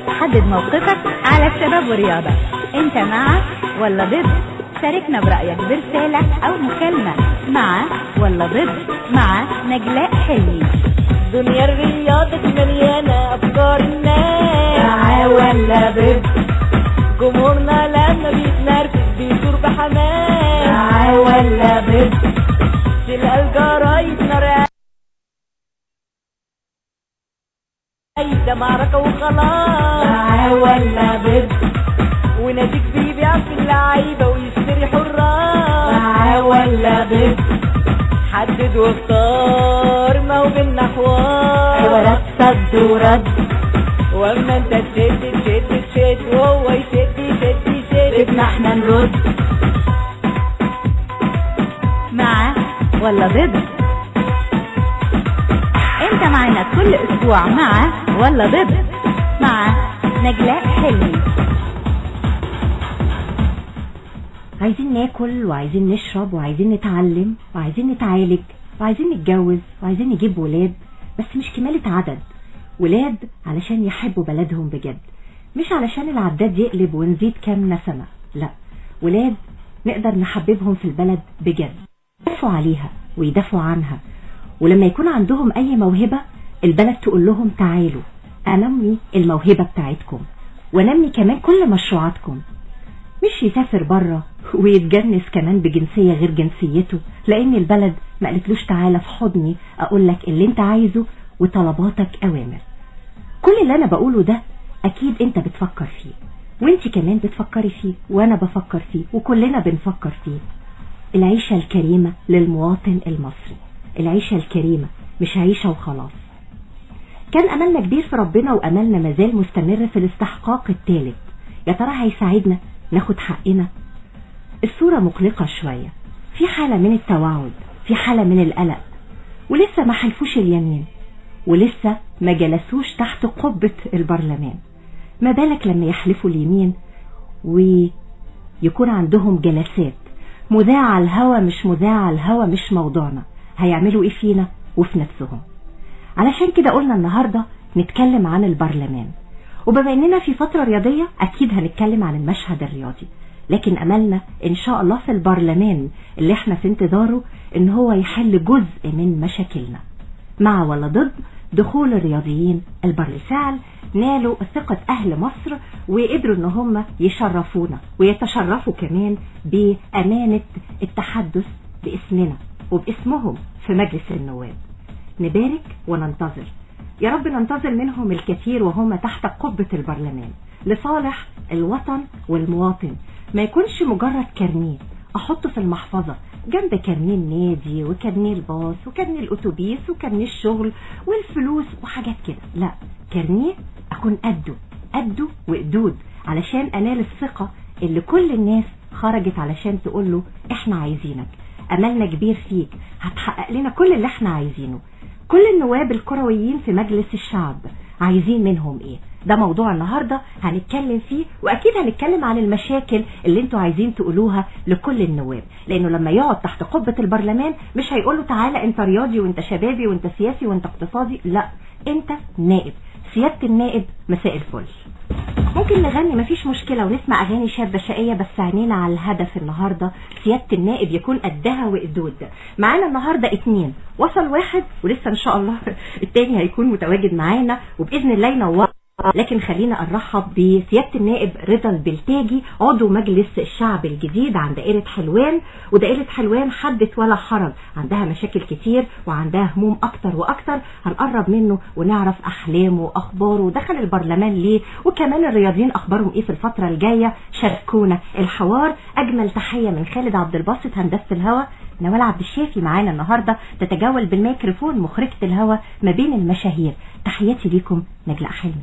حدد موقفك على الشباب والرياضة. انت مع ولا ضد؟ شاركنا برأيك برسالة او مكالمة. مع ولا ضد مع نجلاء حلمي. دنيا الرياضة مليانة افكار الناس. مع ولا ضد؟ جمهورنا لما بيتنرفز بيدور بحماس. مع ولا ضد؟ تلقى الجرايد نار ده معركة وخلاص. مع ولا ضد؟ وناديك بيبيع في اللعيبة ويشتري حراس. مع ولا ضد؟ حدد واختار، ما هو بينا حوار صد ورد. واما انت تشد وهو يشد بدنا احنا نرد. مع ولا ضد؟ انت معنا كل اسبوع مع ولا ضد مع نجلاء حلمي. عايزين ناكل وعايزين نشرب وعايزين نتعلم وعايزين نتعالج وعايزين نتجوز وعايزين نجيب ولاد، بس مش كمالة عدد. ولاد علشان يحبوا بلدهم بجد، مش علشان العداد يقلب ونزيد كام نسمة. لا، ولاد نقدر نحببهم في البلد بجد، يدافعوا عليها ويدافعوا عنها. ولما يكون عندهم اي موهبة البلد تقول لهم تعالوا انمي الموهبة بتاعتكم ونمي كمان كل مشروعاتكم. مش يسافر بره ويتجنس كمان بجنسية غير جنسيته، لان البلد ما قالتلوش تعالى في حضني اقولك اللي انت عايزه وطلباتك اوامر. كل اللي انا بقوله ده اكيد انت بتفكر فيه، وانت كمان بتفكري فيه، وانا بفكر فيه، وكلنا بنفكر فيه. العيشة الكريمة للمواطن المصري، العيشة الكريمة مش عيشة وخلاص. كان املنا كبير في ربنا واملنا مازال مستمر في الاستحقاق الثالث. يا ترى هيساعدنا ناخد حقنا؟ الصورة مقلقة شوية، في حالة من التوعد، في حالة من القلق، ولسه ما حلفوش اليمين، ولسه ما جلسوش تحت قبة البرلمان. ما بالك لما يحلفوا اليمين ويكون عندهم جلسات مذاعة على الهوا مش مذاعة على الهوا، مش موضوعنا. هيعملوا ايه فينا وفي نفسهم؟ علشان كده قلنا النهاردة نتكلم عن البرلمان. وبما اننا في فترة رياضية اكيد هنتكلم عن المشهد الرياضي، لكن املنا ان شاء الله في البرلمان اللي احنا في انتظاره ان هو يحل جزء من مشاكلنا. مع ولا ضد دخول الرياضيين بالفعل نالوا ثقة اهل مصر وقدروا ان هم يشرفونا ويتشرفوا كمان بامانة التحدث باسمنا وباسمهم في مجلس النواب. نبارك وننتظر، يا رب ننتظر منهم الكثير وهم تحت قبة البرلمان لصالح الوطن والمواطن. ما يكونش مجرد كارنيه احطه في المحفظة جنب كارنيه النادي وكارنيه الباص وكارنيه الاتوبيس وكارنيه الشغل والفلوس وحاجات كده. لا، كارنيه اكون قده وقدود علشان انال الثقة اللي كل الناس خرجت علشان تقوله احنا عايزينك، املنا كبير فيك، هتحقق لنا كل اللي احنا عايزينه. كل النواب الكرويين في مجلس الشعب عايزين منهم ايه؟ ده موضوع النهاردة هنتكلم فيه، واكيد هنتكلم عن المشاكل اللي انتوا عايزين تقولوها لكل النواب، لانه لما يقعد تحت قبة البرلمان مش هيقولوا تعالى انت رياضي وانت شبابي وانت سياسي وانت اقتصادي، لا، انت نائب. سيادة النائب مساء الفل. ممكن نغني مفيش مشكلة ونسمع اغاني شابة شقية، بس عينينا على الهدف النهاردة سيادة النائب يكون قدها وقدود. معانا النهاردة 2، وصل 1 ولسه ان شاء الله التاني هيكون متواجد معانا وبإذن الله ينور. لكن خلينا ارحب بسيادة النائب رضا البلتاجي، عضو مجلس الشعب الجديد عن دائرة حلوان. ودائرة حلوان حدث ولا حرج، عندها مشاكل كتير وعندها هموم اكتر واكتر. هنقرب منه ونعرف احلامه واخباره، دخل البرلمان ليه، وكمان الرياضيين اخبارهم ايه في الفترة الجاية. شاركونا الحوار. اجمل تحية من خالد عبد الباسط هندسة الهواء. نوال عبد الشافي معانا النهاردة تتجول بالميكروفون مخرجة الهواء ما بين المشاهير. تحياتي ليكم نجلاء حلمي.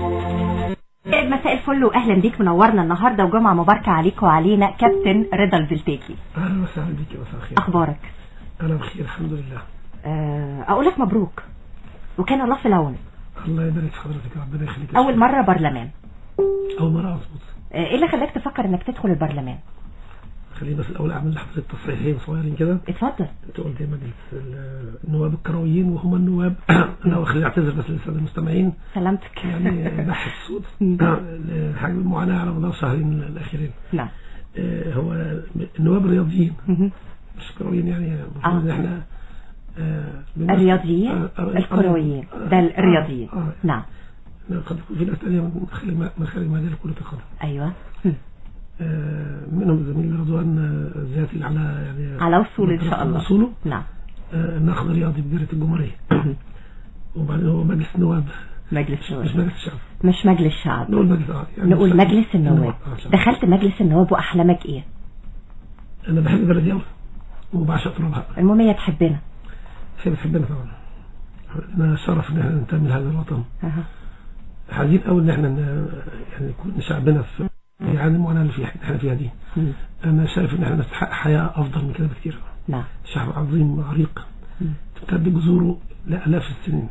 مساء الفل واهلا بيك، منورنا النهارده وجمعه مباركه عليك وعلينا كابتن رضا البلتاجي. اهلا وسهلا بيك يا مساء الخير. اخبارك؟ انا بخير الحمد لله. اقول لك مبروك وكان الله في العون. الله يبارك في حضرتك، ربنا يخليك. اول مره برلمان. اول مره. اظبط. ايه اللي خلاك تفكر انك تدخل البرلمان؟ خليني بس الاول اعمل لحظه تصحيحين صغيرين كده. اتفضل. انت قلت مجلس النواب الكرويين وهم النواب. انا خليني اعتذر بس للساده المستمعين. سلامتك. يعني بحث الصوت حجم المعاناه على مدار الشهرين الاخيرين. نعم. هو النواب الرياضيين مش كرويين يعني المفروض احنا الرياضيين الكرويين ده الرياضيين. نعم. قد يكون في ناس ثانيه من خارج مجال كرة القدم. ايوه. منهم الزميل رضوان الزياتي على يعني على وصول ان شاء الله. وصوله. نعم. الناخد رياضي بجريدة الجمهورية. وبعدين هو مجلس النواب. مجلس النواب مش مجلس الشعب. مش مجلس الشعب. نقول مجلس يعني نقول مجلس النواب. دخلت مجلس النواب واحلامك ايه؟ انا بحب بلدي قوي وبعشق ترابها. المهم هي تحبنا. هي بتحبنا طبعا. انا شرف ان احنا ننتمي لهذا الوطن. حزين قوي ان احنا يعني يكون شعبنا في يعني المعاناه اللي احنا فيها دي. انا شايف ان احنا نستحق حياه افضل من كده بكتير. نعم. شعب عظيم عريق تمتد جذوره لالاف السنين.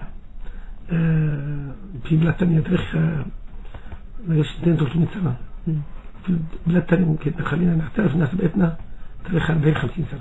في بلاد تانية تاريخها ما جاش 200-300 سنه. في بلاد تانية ممكن خلينا نعترف ان سبقتنا تاريخها 40-50 سنه.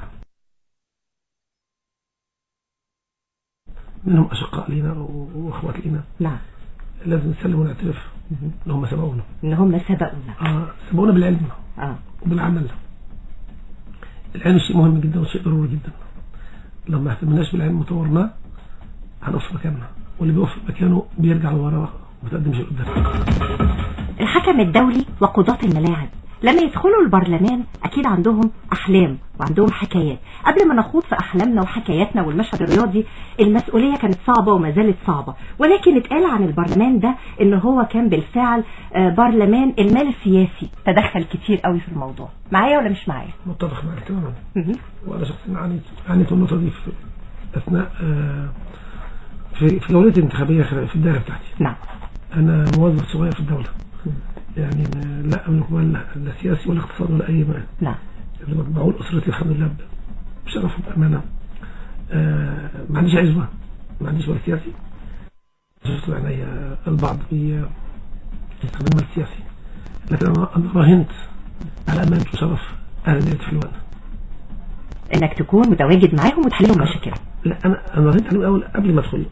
منهم اشقاء لينا واخوات لينا. نعم. لازم نسلم ونعترف ان هم سبقونا. سبقونا بالعلم وبالعمل. العلم شيء مهم جدا وشيء ضروري جدا. لو ما اهتمناش بالعلم وطورناه هنقف في مكاننا، واللي بيقف في مكانه بيرجع لورا وما بيتقدمش لقدام. الحكم الدولي وقضاة الملاعب لما يدخلوا البرلمان أكيد عندهم أحلام وعندهم حكايات. قبل ما نخوض في أحلامنا وحكاياتنا والمشهد الرياضي، المسؤولية كانت صعبة وما زالت صعبة، ولكن اتقال عن البرلمان ده إن هو كان بالفعل برلمان المال السياسي تدخل كتير قوي في الموضوع. معايا ولا مش معايا؟ متفق معاك تماما. وأنا شخصيا عانيت النقطة دي في أثناء في جولتي الانتخابية في الدائرة بتاعتي. نعم. أنا موظف صغير في الدولة، يعني لا أملك مال لا سياسي ولا اقتصاد ولا أي مال. نعم. لما بعول أسرتي الحمد لله بشرف وبأمانة. ما عنديش عزوة، ما عنديش مال سياسي. شفت يعني البعض يستخدم مال سياسي، لكن أنا راهنت على أمانة وشرف أهل دائرة حلوان إنك تكون متواجد معاهم وتحللهم مشاكلهم. لا أنا راهنت عليهم الأول قبل ما أدخل.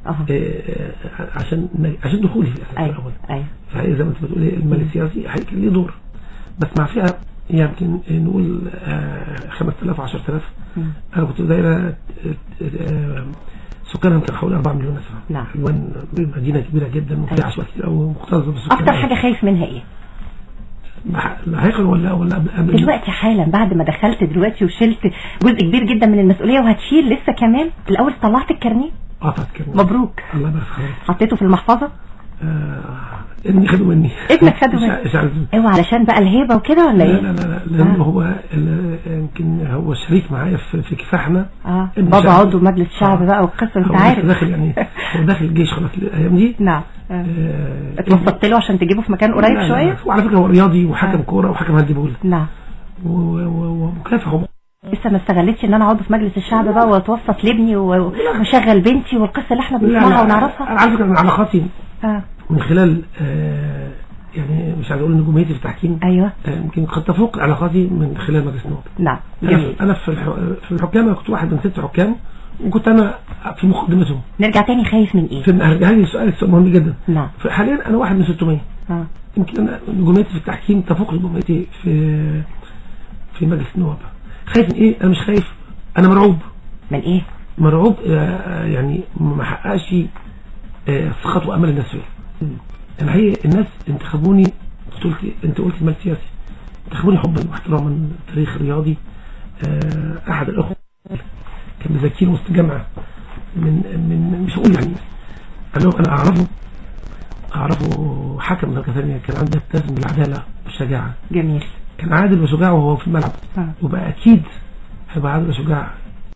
عشان دخولي في الأساس الأول. فهي زي ما أنت بتقولي المال السياسي هيكون ليه دور، بس مع فئة يمكن نقول 5000 10,000. أنا كنت دايرة سكانها حوالي 4 مليون نسمة. نعم. حلوان مدينة كبيرة جدا وفيها عشوائيات كتير أوي ومكتظة بالسكان. أكتر حاجة خايف منها إيه؟ هيكل ولا قبل دلوقتي حالا بعد ما دخلت دلوقتي وشلت جزء كبير جدا من المسؤولية وهتشيل لسه كمان؟ الأول طلعت الكارنيه؟ طلعت الكارنيه. مبروك. الله يبارك فيك. حطيته في المحفظة؟ ابني خدوا مني. ابنك خدوا مني. ايوه علشان بقى الهيبة وكده ولا ايه؟ لا لأن هو يمكن هو شريك معايا في كفاحنا. بابا عضو مجلس الشعب بقى والقصة انت عارف. داخل يعني هو داخل الجيش خلاص الأيام دي. نعم. اتوسطت له عشان تجيبه في مكان قريب شوية. وعلى فكرة هو رياضي وحكم كورة وحكم هاندبول. نعم. ومكافح. لسه ما استغلتش ان انا عضو في مجلس الشعب بقى واتوسط لابني وشغل بنتي والقصة اللي احنا بنسمعها ونعرفها. على فكرة من علاقاتي من خلال يعني مش عايز اقول نجوميتي في التحكيم. ايوه. يمكن قد تفوق علاقاتي من خلال مجلس النواب. نعم. جميل. انا في الحكام انا كنت واحد من 6 حكام وكنت انا في مقدمتهم. نرجع تاني خايف من ايه؟ هرجع لي سؤال مهم جدا. نعم. حاليا انا واحد من 600. يمكن انا نجوميتي في التحكيم تفوق نجوميتي في مجلس النواب. خايف من ايه؟ انا مش خايف، انا مرعوب. من ايه؟ مرعوب يعني ما حققش ثقة وامل الناس فيا. يعني هي الناس انتخبوني، انت قلت مال سياسي، انتخبوني حبا واحتراما. تاريخ رياضي. احد الاخوة كان بذكير وسط جامعة من مش هقول يعني انا اعرفه حكم درجة ثانية، كان عنده يتسم بالعدالة والشجاعة. جميل. كان عادل وشجاع وهو في الملعب. وبقى اكيد هيبقى عادل وشجاع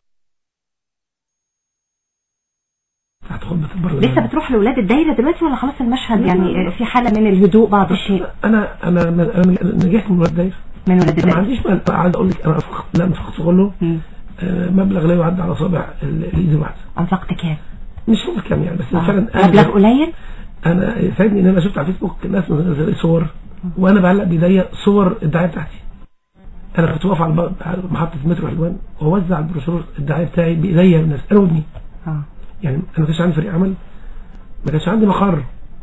تحت خطبة البرلمان. لسه بتروح لأولاد الدايرة دلوقتي ولا خلاص المشهد يعني في حالة من الهدوء بعض الشيء؟ انا نجحت من ولاد الدايرة. من ولاد الدايرة. ما عنديش عايز اقول لك انا انفقت كله مبلغ لا يعد على صابع الايد الواحدة. انفقت كام؟ مش فاكر كام يعني، بس فعلا مبلغ قليل. انا ساعدني ان انا شفت على فيسبوك ناس منزله صور وانا بعلق بايديا صور الدعايه بتاعتي. انا كنت واقف على محطه مترو حلوان واوزع البروشور الدعايه بتاعي بايديا الناس انا وابني. يعني انا ما كانش عندي فريق عمل، ما كانش عندي مقر،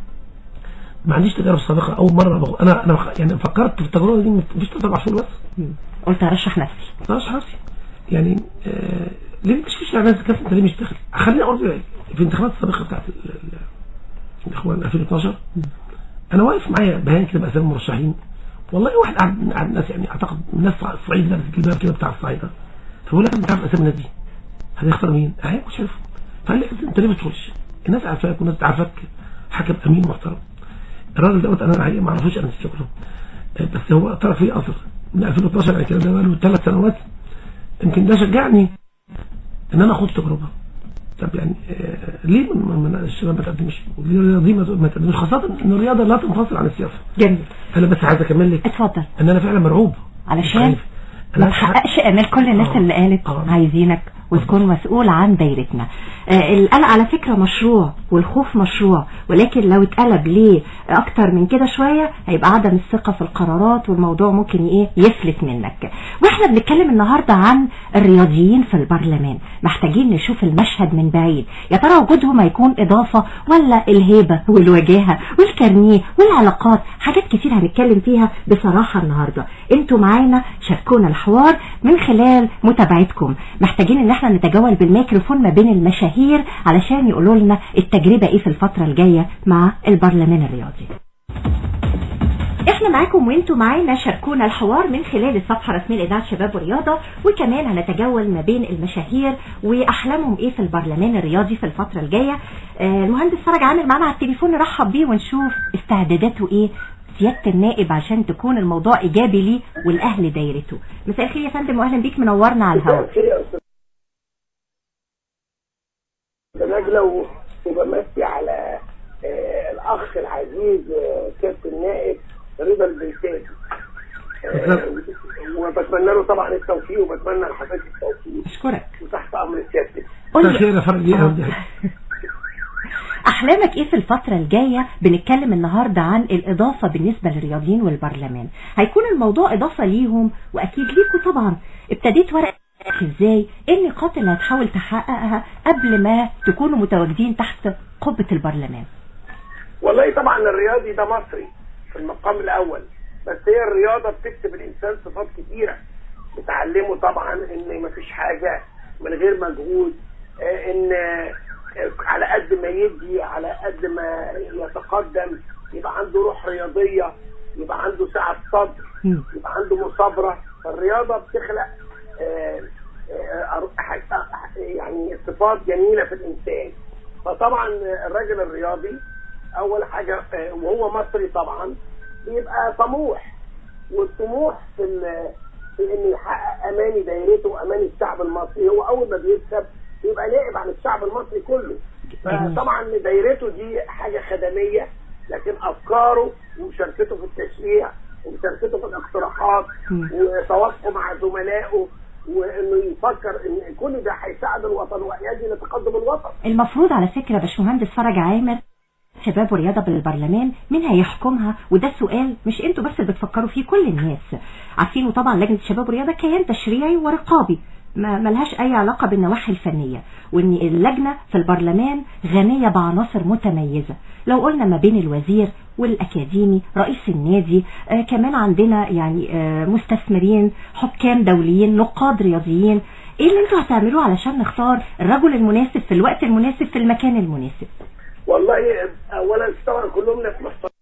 ما عنديش تجارب سابقه. اول مره انا يعني فكرت في التجربه دي مش 3 شهور بس. قلت ارشح نفسي يعني ليه مش فيش ناس كانت انت ليه مش داخل. خليني اقول في الانتخابات السابقه بتاعت الاخوان 2012 انا واقف معايا بيان كده باسامي المرشحين. والله واحد قاعد ناس يعني اعتقد الناس الصعيد لابس الجلباب كده بتاع الصعيد، فبقول لك انت عارف اسامي الناس دي هتختار مين؟ اهي مش عارف. فقال لي انت ليه ما تدخلش؟ الناس عارفاك والناس عارفاك حكم امين محترم. الراجل دوت انا الحقيقه ما اعرفوش، انا شكله بس هو طرف لي اثر من 2012 يعني كده بقاله 3 سنوات. يمكن ده شجعني ان انا اخد تجربه. طب يعني ليه من الشباب ما تقدمش؟ والرياضه دي ما تقدمش، خاصه ان الرياضه لا تنفصل عن السياسه. جميل. انا بس عايز اكمل لك اتفضل. ان انا فعلا مرعوب علشان ما تحققش امال كل الناس اللي قالت عايزينك وتكون مسؤول عن دايرتنا. القلق على فكرة مشروع والخوف مشروع، ولكن لو اتقلب ليه اكتر من كده شوية هيبقى عدم الثقة في القرارات والموضوع ممكن يفلت منك. واحنا بنتكلم النهاردة عن الرياضيين في البرلمان، محتاجين نشوف المشهد من بعيد. يا ترى وجودهم هيكون اضافة ولا الهيبة والوجاهة والكارنيه والعلاقات؟ حاجات كتير هنتكلم فيها بصراحة النهاردة. انتوا معانا، شاركونا الحوار من خلال متابعتكم. محتاجين ان احنا نتجول بالميكروفون ما بين المشاهير علشان يقولوا لنا التجربة ايه في الفترة الجاية مع البرلمان الرياضي. احنا معاكم وانتوا معانا، شاركونا الحوار من خلال الصفحة الرسمية لإذاعة شباب ورياضة، وكمان هنتجول ما بين المشاهير واحلامهم ايه في البرلمان الرياضي في الفترة الجاية. المهندس فرج عامر معانا على التليفون، نرحب بيه ونشوف استعداداته ايه سيادة النائب عشان تكون الموضوع ايجابي ليه والاهل دايرته. مساء الخير يا فندم واهلا بيك، منورنا على الهواء. نجلة وبمسي على الأخ العزيز كابتن النائب رضا البلتاجي، وبتمنى له طبعا التوفيق وبتمنى لحضرتك التوفيق. أشكرك وتحت أمر سيادتك. خير يا فرج. أحلامك إيه في الفترة الجاية؟ بنتكلم النهاردة عن الإضافة بالنسبة للرياضيين والبرلمان. هيكون الموضوع إضافة ليهم وأكيد ليكوا طبعا. ابتديت ورقة ازاي؟ ايه النقاط اللي هتحاول تحققها قبل ما تكونوا متواجدين تحت قبة البرلمان؟ والله طبعا الرياضي ده مصري في المقام الاول، بس هي الرياضة بتكسب الانسان صفات كتيرة، بتعلمه طبعا ان مفيش حاجة من غير مجهود، ان على قد ما يدي على قد ما يتقدم يبقى عنده روح رياضية، يبقى عنده سعة صدر، يبقى عنده مثابرة. فالرياضة بتخلق يعني صفات جميلة في الإنسان. فطبعا الراجل الرياضي أول حاجة وهو مصري طبعا بيبقى طموح، والطموح في إنه يحقق أماني دايرته وأماني الشعب المصري. هو أول ما بيكسب بيبقى نائب عن الشعب المصري كله. فطبعا دايرته دي حاجة خدمية، لكن أفكاره ومشاركته في التشريع ومشاركته في الاقتراحات وتوافقه مع زملائه وانه يفكر ان كل ده هيساعد الوطن ويؤدي لتقدم الوطن. المفروض على فكره باشمهندس فرج عامر، شباب ورياضه بالبرلمان مين هيحكمها؟ وده سؤال مش انتوا بس اللي بتفكروا فيه، كل الناس عارفينه طبعا. لجنه الشباب والرياضه كيان تشريعي ورقابي ما لهاش اي علاقه بالنواحي الفنيه، وان اللجنه في البرلمان غنيه بعناصر متميزه. لو قلنا ما بين الوزير والاكاديمي رئيس النادي، كمان عندنا يعني مستثمرين، حكام دوليين، نقاد رياضيين. ايه اللي انتوا هتعملوه علشان نختار الرجل المناسب في الوقت المناسب في المكان المناسب؟ والله اولا طبعا كلهم ناس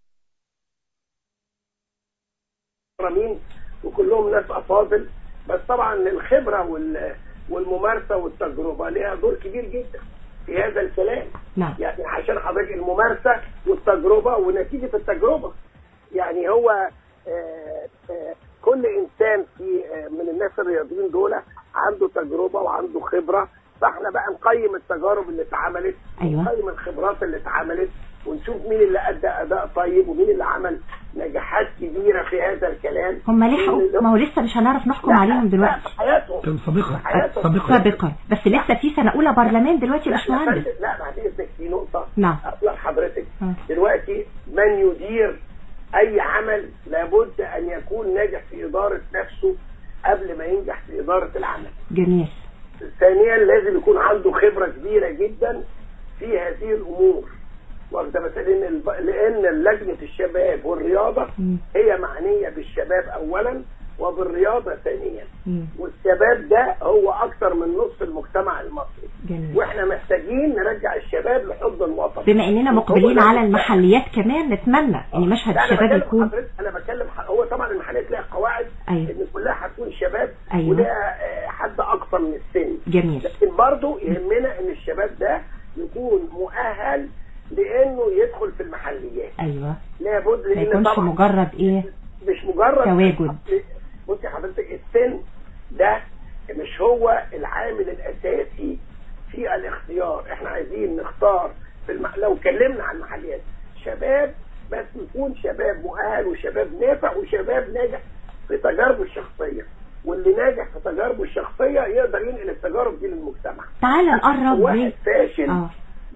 محترمين وكلهم ناس افاضل، بس طبعا الخبرة والممارسة والتجربة لها دور كبير جدا في هذا الكلام. نعم. يعني عشان حضرتك الممارسة والتجربة ونتيجة التجربة، يعني هو كل إنسان من الناس الرياضيين دول عنده تجربة وعنده خبرة، فاحنا بقى نقيم التجارب اللي اتعملت. أيوة. نقيم الخبرات اللي اتعملت ونشوف مين اللي أدى أداء طيب ومين اللي عمل نجاحات كبيرة في هذا الكلام. هم لحقوا؟ ما هو لسه مش هنعرف نحكم عليهم دلوقتي. في حياتهم سابقا بس لسه في سنة أولى برلمان دلوقتي يا باشمهندس. لا بعد إذنك في نقطة. نعم. أقول لحضرتك دلوقتي من يدير أي عمل لابد أن يكون ناجح في إدارة نفسه قبل ما ينجح في إدارة العمل. جميل. ثانيا لازم يكون عنده خبرة كبيرة جدا في هذه الأمور، واخده مثلا لأن لجنة الشباب والرياضة هي معنية بالشباب أولا وبالرياضة ثانيا، والشباب ده هو أكثر من نصف المجتمع المصري. جميل. وإحنا محتاجين نرجع الشباب لحضن الوطن. بما إننا مقبلين على المحليات كمان نتمنى إن مشهد الشباب يكون. أنا بتكلم هو طبعا المحليات لها قواعد. أيوة. إن كلها هتكون شباب. أيوة. ولها حد أقصى من السن. جميل. لكن برضو يهمنا إن الشباب ده يكون مؤهل لانه يدخل في المحليات. ايوه. لابد ما يكونش طبعا مجرد ايه، مش مجرد تواجد. بصي حضرتك، السن ده مش هو العامل الاساسي في الاختيار. احنا عايزين نختار لو اتكلمنا عن المحليات شباب، بس يكون شباب مؤهل وشباب نافع وشباب ناجح في تجاربه الشخصيه، واللي ناجح في تجاربه الشخصيه يقدر ينقل التجارب دي للمجتمع. تعال نقرب. واحد فاشل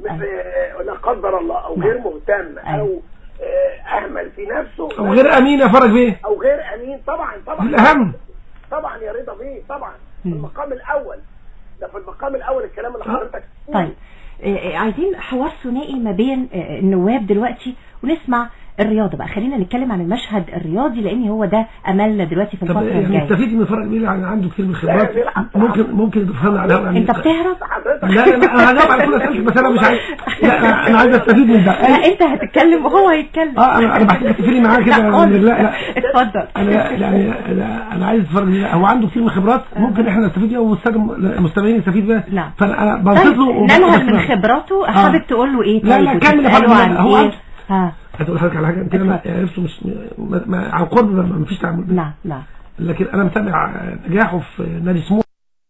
لا قدر الله او غير مهتم او اهمل في نفسه او غير امين يا فرج بيه، او غير امين، طبعا الاهم طبعا يا رضا بيه، طبعا في المقام الاول ده، في المقام الاول الكلام اللي حضرتك. طيب عايزين حوار ثنائي ما بين النواب دلوقتي، ونسمع الرياضة بقى. خلينا نتكلم عن المشهد الرياضي لان هو ده املنا دلوقتي في الفترة الجاية. نستفيد من فرج بيه يعني عنده كتير من الخبرات، ممكن يضيفها على الهواء. انت بتهرب؟ لا انا هجاوب على كل اسئلتك، بس انا مش عايز. لا انا عايز استفيد من ده. لا انت هتتكلم وهو هيتكلم. انا بحب تفري معاه كده. لا اتفضل. انا عايز فرج، هو عنده كتير من الخبرات ممكن احنا نستفيد بيها والساده المستمعين يستفيد بيها. فانا بنصت له ننهل من خبراته. حابب تقول له ايه؟ لا كمل يا فرج. هو ها هتقول لحضرتك على حاجه انت انا عرفته مش عن قرب، ما فيش تعامل. لا لكن انا متابع نجاحه في نادي سموحه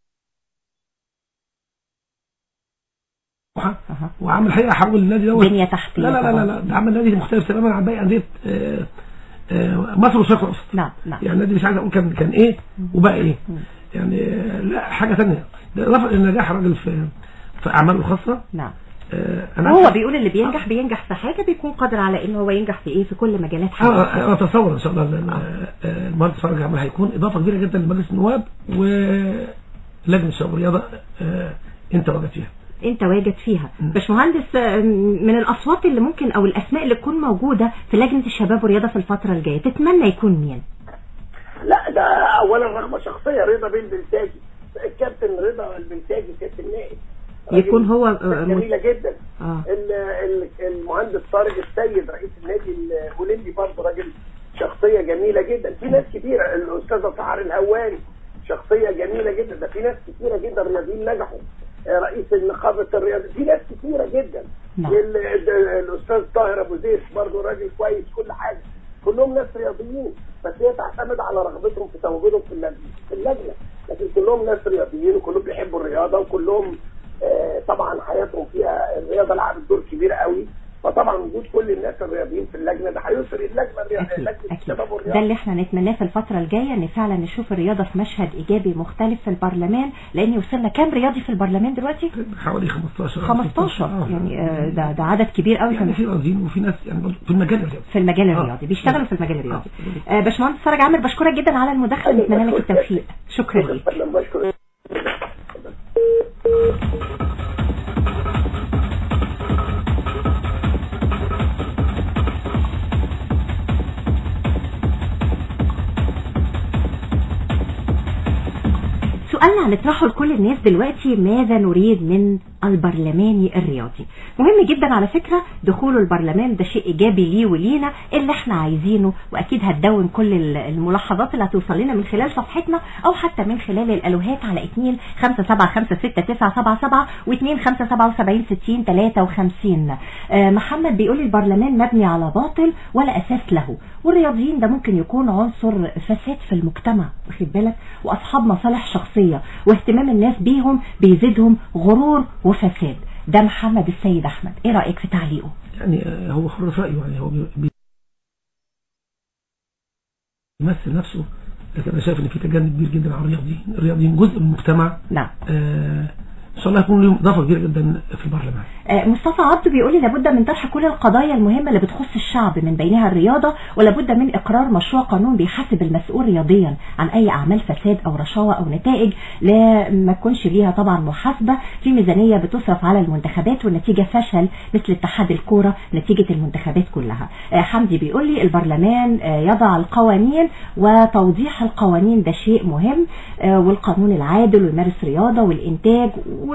وعامل حقيقه حول النادي دوت بنيه تحتيه. لا ده عمل نادي مختلف تماما عن باقي انديه مصر والشرق الاوسط. نعم. يعني النادي مش عايز اقول كان ايه وبقى ايه، يعني لا حاجه ثانيه. ده اضافه النجاح راجل في اعماله الخاصه. نعم. هو بيقول اللي بينجح في حاجة بيكون قادر على انه هو ينجح في ايه، في كل مجالات حياته. انا اتصور ان شاء الله المهندس فرج عمل هيكون اضافة كبيرة جدا لمجلس النواب ولجنة الشباب والرياضة. انت واجد فيها باشمهندس. من الاصوات اللي ممكن او الاسماء اللي تكون موجودة في لجنة الشباب والرياضة في الفترة الجاية تتمنى يكون مين؟ لا ده اولا رغبة شخصية رضا بيه البلتاجي، الكابتن رضا البلتاجي كابتن النائب يكون هو جميلة جدا. المهندس طارق السيد رئيس النادي الهولندي برضه راجل شخصية جميلة جدا. في ناس كتيرة، الأستاذة طاهر الهواري شخصية جميلة جدا. ده في ناس كتيرة جدا رياضيين نجحوا، رئيس نقابة الرياضة، في ناس كتيرة جدا. الأستاذ طاهر أبو زيد برضه راجل كويس كل حاجة. كلهم ناس رياضيين، بس هي تعتمد على رغبتهم في تواجدهم في اللجنة. لكن كلهم ناس رياضيين وكلهم بيحبوا الرياضة وكلهم طبعا حياتهم فيها الرياضة لعبت دور كبير قوي. فطبعا وجود كل الناس الرياضيين في اللجنة ده هيسر لجنة الشباب والرياضة. ده اللي احنا نتمناه في الفترة الجاية، ان فعلا نشوف الرياضة في مشهد ايجابي مختلف في البرلمان. لان وصلنا كام رياضي في البرلمان دلوقتي؟ حوالي 15 يعني ده عدد كبير قوي. يعني في رياضيين وفي ناس يعني في المجال الرياضي، بيشتغلوا في المجال الرياضي. باشمهندس فرج عامر بشكرك جدا على المداخلة، نتمنى لك التوفيق. شكرا لك. سؤالنا هنطرحه لكل الناس دلوقتي: ماذا نريد من البرلماني الرياضي؟ مهم جدا على فكرة دخوله البرلمان، ده شيء ايجابي ليه ولينا اللي احنا عايزينه. واكيد هتدون كل الملاحظات اللي هتوصل لنا من خلال صفحتنا او حتى من خلال الالوهات على 2-575-6-9-7-7 و2-577-60-53. محمد بيقول البرلمان مبني على باطل ولا اساس له، والرياضيين ده ممكن يكون عنصر فساد في المجتمع، واخد بالك، واصحاب مصالح شخصية واهتمام الناس بيهم بيزيدهم غرور وفساد. ده محمد السيد احمد، ايه رأيك في تعليقه؟ يعني هو حر في رأيه، يعني هو بيمثل نفسه، لكن انا شايف ان في تجنب كبير جدا على الرياضيين جزء من المجتمع. نعم. ان شاء الله يكون لهم اضافه كبيره جدا في البرلمان. مصطفى عبده بيقول لي لابد من طرح كل القضايا المهمه اللي بتخص الشعب من بينها الرياضه، ولابد من اقرار مشروع قانون بيحاسب المسؤول رياضيا عن اي اعمال فساد او رشاوى او نتائج لا ما تكونش ليها طبعا محاسبه، في ميزانيه بتصرف على المنتخبات والنتيجه فشل مثل اتحاد الكوره نتيجه المنتخبات كلها. حمدي بيقول لي البرلمان يضع القوانين وتوضيح القوانين ده شيء مهم، والقانون العادل ويمارس رياضه والانتاج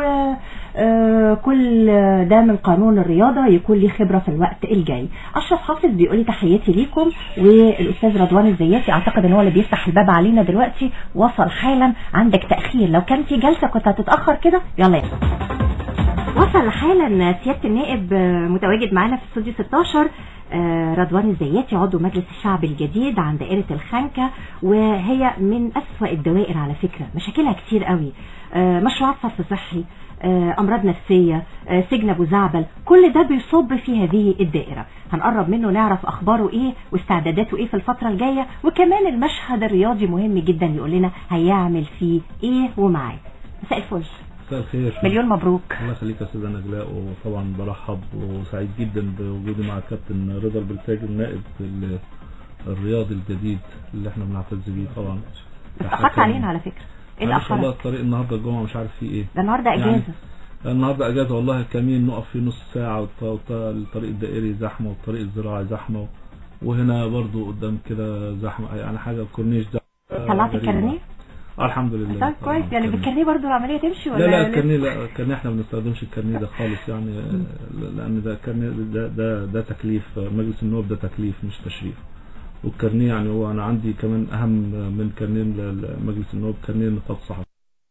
وكل ده من قانون الرياضة يكون لي خبرة في الوقت الجاي. أشرف حافظ بيقولي تحياتي ليكم، والأستاذ رضوان الزياتي أعتقد أن هو اللي بيفتح الباب علينا دلوقتي، وصل حالا. عندك تأخير، لو كان في جلسة كنت هتتأخر كده. يلا يا وصل حالا سيادة النائب متواجد معنا في استوديو 16 رضوان الزياتي عضو مجلس الشعب الجديد عن دائرة الخنكة، وهي من أسوأ الدوائر على فكرة، مشاكلها كتير قوي، مشروعات صرف صحي، أمراض نفسية، سجن أبو زعبل، كل ده بيصب في هذه الدائرة. هنقرب منه نعرف أخباره إيه واستعداداته إيه في الفترة الجاية، وكمان المشهد الرياضي مهم جدا يقول لنا هيعمل فيه إيه ومعاه. مساء الفل. مساء الخير. مليون مبروك. الله يخليك يا استاذه نجلاء، وطبعا برحب وسعيد جدا بوجودي مع الكابتن رضا البلتاجي النائب الرياضي الجديد اللي احنا بنعتز بيه. طبعا اتأخرت علينا على فكرة. ايه اللي اخرك؟ الطريق النهارده الجمعه مش عارف فيه ايه. ده النهارده اجازه. يعني النهارده اجازه والله، كمين نقف فيه نص ساعه، والطريق الدائري زحمه والطريق الزراعي زحمه، وهنا برضو قدام كده زحمه، يعني حاجه الكورنيش ده. طلعت الكارنيه؟ الحمد لله. طيب كويس، يعني بالكارنيه برضو العمليه تمشي ولا لا الكارنيه لا، الكارنيه احنا ما بنستخدمش الكارنيه ده خالص، يعني لان ده الكارنيه ده تكليف مجلس النواب، ده تكليف مش تشريف. والكارنيه يعني هو انا عندي كمان اهم من كارنيه مجلس النواب كارنيه نقابه الصحفيين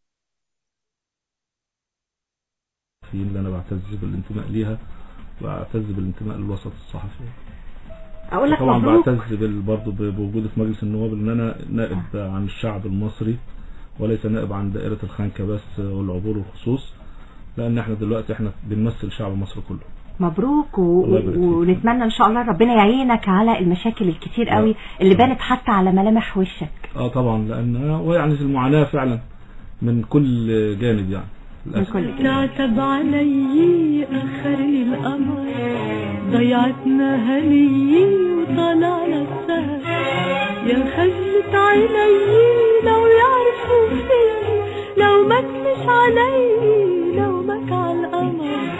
اللي انا بعتز بالانتماء ليها، واعتز بالانتماء للوسط الصحفي. اقول لك طبعا مبروك. بعتز برضه بوجودي في مجلس النواب ان انا نائب عن الشعب المصري وليس نائب عن دائرة الخنكة بس والعبور والخصوص، لان احنا دلوقتي بنمثل شعب مصر كله. مبروك ونتمنى ان شاء الله ربنا يعينك على المشاكل الكتير قوي اللي بانت حتى على ملامح وشك. طبعا، لان ويعني المعاناة فعلا من كل جانب، يعني من كل جانب. تعتب علي اخرني القمر، ضيعتنا هني وطلعنا السهر، يا خجلة عيني لو يعرفوا فيني، لو مكش علي لو مك على القمر.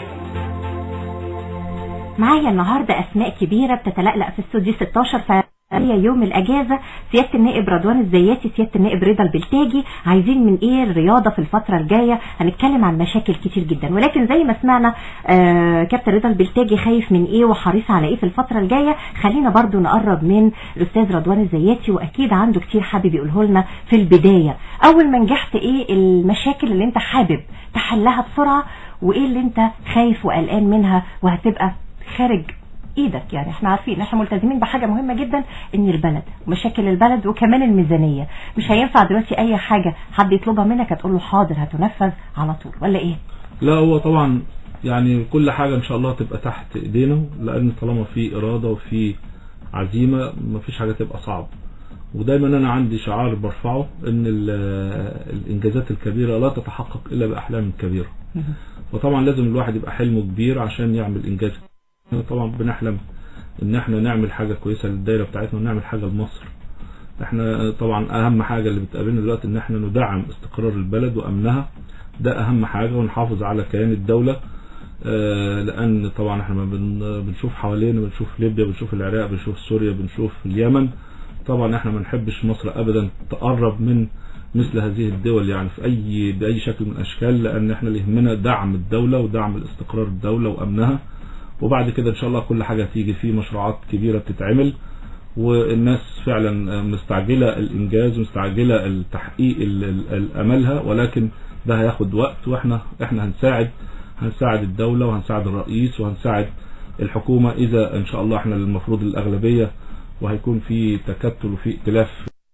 معايا النهاردة أسماء كبيرة بتتلألأ في استوديو 16 فهي يوم الأجازة. سيادة النائب رضوان الزياتي، سيادة النائب رضا البلتاجي، عايزين من إيه الرياضة في الفترة الجاية؟ هنتكلم عن مشاكل كتير جدا، ولكن زي ما سمعنا كابتن رضا البلتاجي خايف من إيه وحريص على إيه في الفترة الجاية. خلينا برضو نقرب من الأستاذ رضوان الزياتي، وأكيد عنده كتير حابب يقوله لنا في البداية. أول ما نجحت إيه المشاكل اللي أنت حابب تحلها بسرعة، وإيه اللي أنت خايف وقلقان منها وهتبقى خارج ايدك؟ يعني احنا عارفين احنا ملتزمين بحاجة مهمة جدا، ان البلد ومشاكل البلد وكمان الميزانية، مش هينفع دلوقتي اي حاجة حد يطلبها منك هتقول له حاضر هتنفذ على طول، ولا ايه؟ لا، هو طبعا يعني كل حاجة ان شاء الله تبقى تحت ايدينا، لان طالما في ارادة وفي عزيمة مفيش حاجة تبقى صعب. ودايما انا عندي شعار برفعه ان الانجازات الكبيرة لا تتحقق الا باحلام كبيرة. وطبعا لازم الواحد يبقى حلمه كبير عشان يعمل انجاز. طبعا بنحلم ان احنا نعمل حاجة كويسة للدائرة بتاعتنا ونعمل حاجة لمصر. احنا طبعا اهم حاجة اللي بتقابلنا دلوقتي ان احنا ندعم استقرار البلد وامنها، ده اهم حاجة، ونحافظ على كيان الدولة. لان طبعا احنا بنشوف حوالينا، بنشوف ليبيا، بنشوف العراق، بنشوف سوريا، بنشوف اليمن. طبعا احنا ما نحبش مصر ابدا تقرب من مثل هذه الدول، يعني بأي شكل من الاشكال، لان احنا اللي يهمنا دعم الدولة ودعم الاستقرار الدولة وامنها. وبعد كده ان شاء الله كل حاجة هتيجي، في مشروعات كبيرة بتتعمل، والناس فعلا مستعجلة الانجاز ومستعجلة التحقيق الاملها، ولكن ده هياخد وقت، واحنا هنساعد الدولة وهنساعد الرئيس وهنساعد الحكومة، اذا ان شاء الله احنا المفروض الاغلبية، وهيكون في تكتل وفي ائتلاف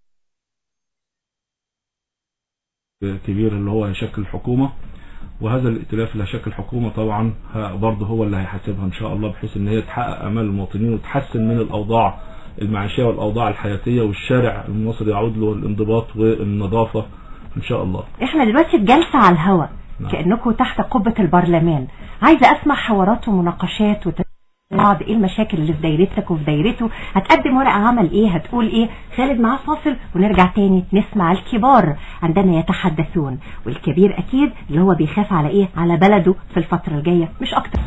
كبير اللي هو هيشكل الحكومة. وهذا الائتلاف اللي هيشكل الحكومة طبعا برضه هو اللي هيحاسبها ان شاء الله، بحيث ان هي تحقق امال المواطنين وتحسن من الاوضاع المعيشية والاوضاع الحياتية، والشارع المصري يعود له الانضباط والنظافة ان شاء الله. احنا دلوقتي في جلسة على الهواء، كأنكم تحت قبة البرلمان. عايزة اسمع حوارات ومناقشات بعض ايه المشاكل اللي في دايرتك وفي دايرته، هتقدم ورقة عمل ايه، هتقول ايه. خالد معاه فاصل ونرجع تاني نسمع الكبار عندما يتحدثون، والكبير اكيد اللي هو بيخاف على ايه، على بلده في الفترة الجاية مش اكتر.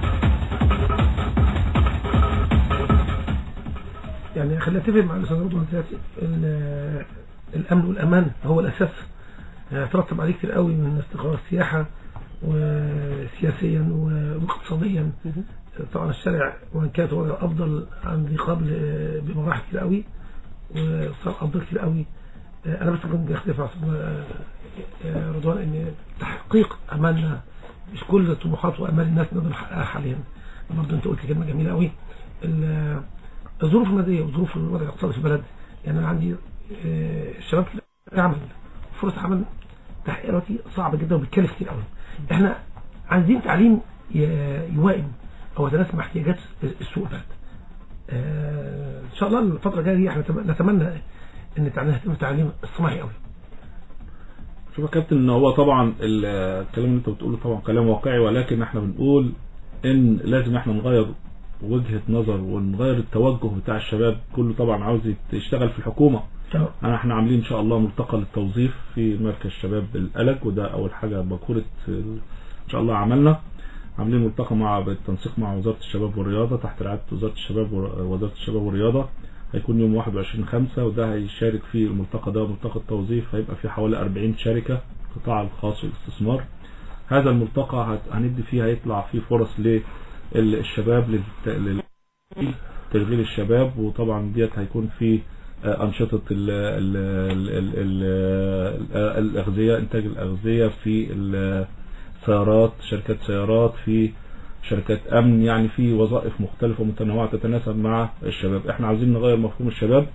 يعني خلينا نتفق مع الاستاذ رضوان ذاتي، الامن والامان هو الاساس، يترتب عليه كتير قوي من استقرار السياحة وسياسيا واقتصاديا. طبعا الشارع وان كانت هو افضل عندي قبل بمراحل كتير قوي وصار افضل كتير قوي. انا بس كنت بختلف مع رضوان ان تحقيق اماننا مش كل طموحات وامال الناس نقدر نحققها حاليا. برضه انت قلت كلمه جميله قوي، الظروف الماديه وظروف الوضع الاقتصادي في البلد. يعني انا عندي الشباب عمل فرص عمل تحقيقها صعبه جدا وبتكلف كتير قوي. احنا عايزين تعليم يوائم او يتناسب مع احتياجات السوق البلد. ان شاء الله الفتره الجايه دي احنا نتمنى ان نهتم بالتعليم الصناعي قوي. شوف يا كابتن، ان هو طبعا الكلام اللي انت بتقوله طبعا كلام واقعي، ولكن احنا بنقول ان لازم احنا نغير وجهة نظر ونغير التوجه بتاع الشباب. كله طبعا عاوز يشتغل في الحكومة. احنا عاملين ان شاء الله ملتقى للتوظيف في مركز شباب القلق، وده اول حاجة بكورة ان شاء الله عملنا. عاملين ملتقى بالتنسيق مع وزارة الشباب والرياضة تحت رعاية وزارة الشباب والرياضة. هيكون يوم 21/5، وده هيشارك فيه الملتقى ده ملتقى التوظيف. هيبقى فيه حوالي 40 شركة القطاع الخاص والاستثمار. هذا الملتقى هندي فيه، هيطلع فيه فرص للشباب لتشغيل الشباب، وطبعا ديت هيكون فيه أنشطة الأغذية، إنتاج الأغذية في السيارات، شركات سيارات، في شركات أمن. يعني في وظائف مختلفة ومتنوعة تتناسب مع الشباب. احنا عايزين نغير مفهوم الشباب،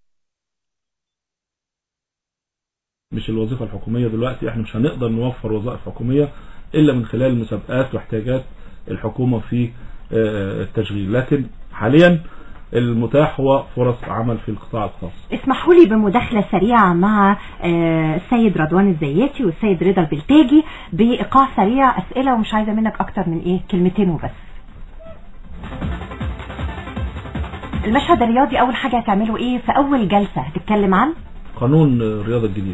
مش الوظيفة الحكومية. دلوقتي احنا مش هنقدر نوفر وظائف حكومية إلا من خلال المسابقات واحتياجات الحكومة في التشغيل، لكن حاليا المتاح هو فرص عمل في القطاع الخاص. اسمحوا لي بمداخلة سريعة مع السيد رضوان الزياتي والسيد رضا البلتاجي بإيقاع سريع أسئلة، ومش عايزة منك أكتر من كلمتين وبس. المشهد الرياضي أول حاجة هتعملوا إيه في أول جلسة؟ هتتكلم عن قانون الرياضة الجديد.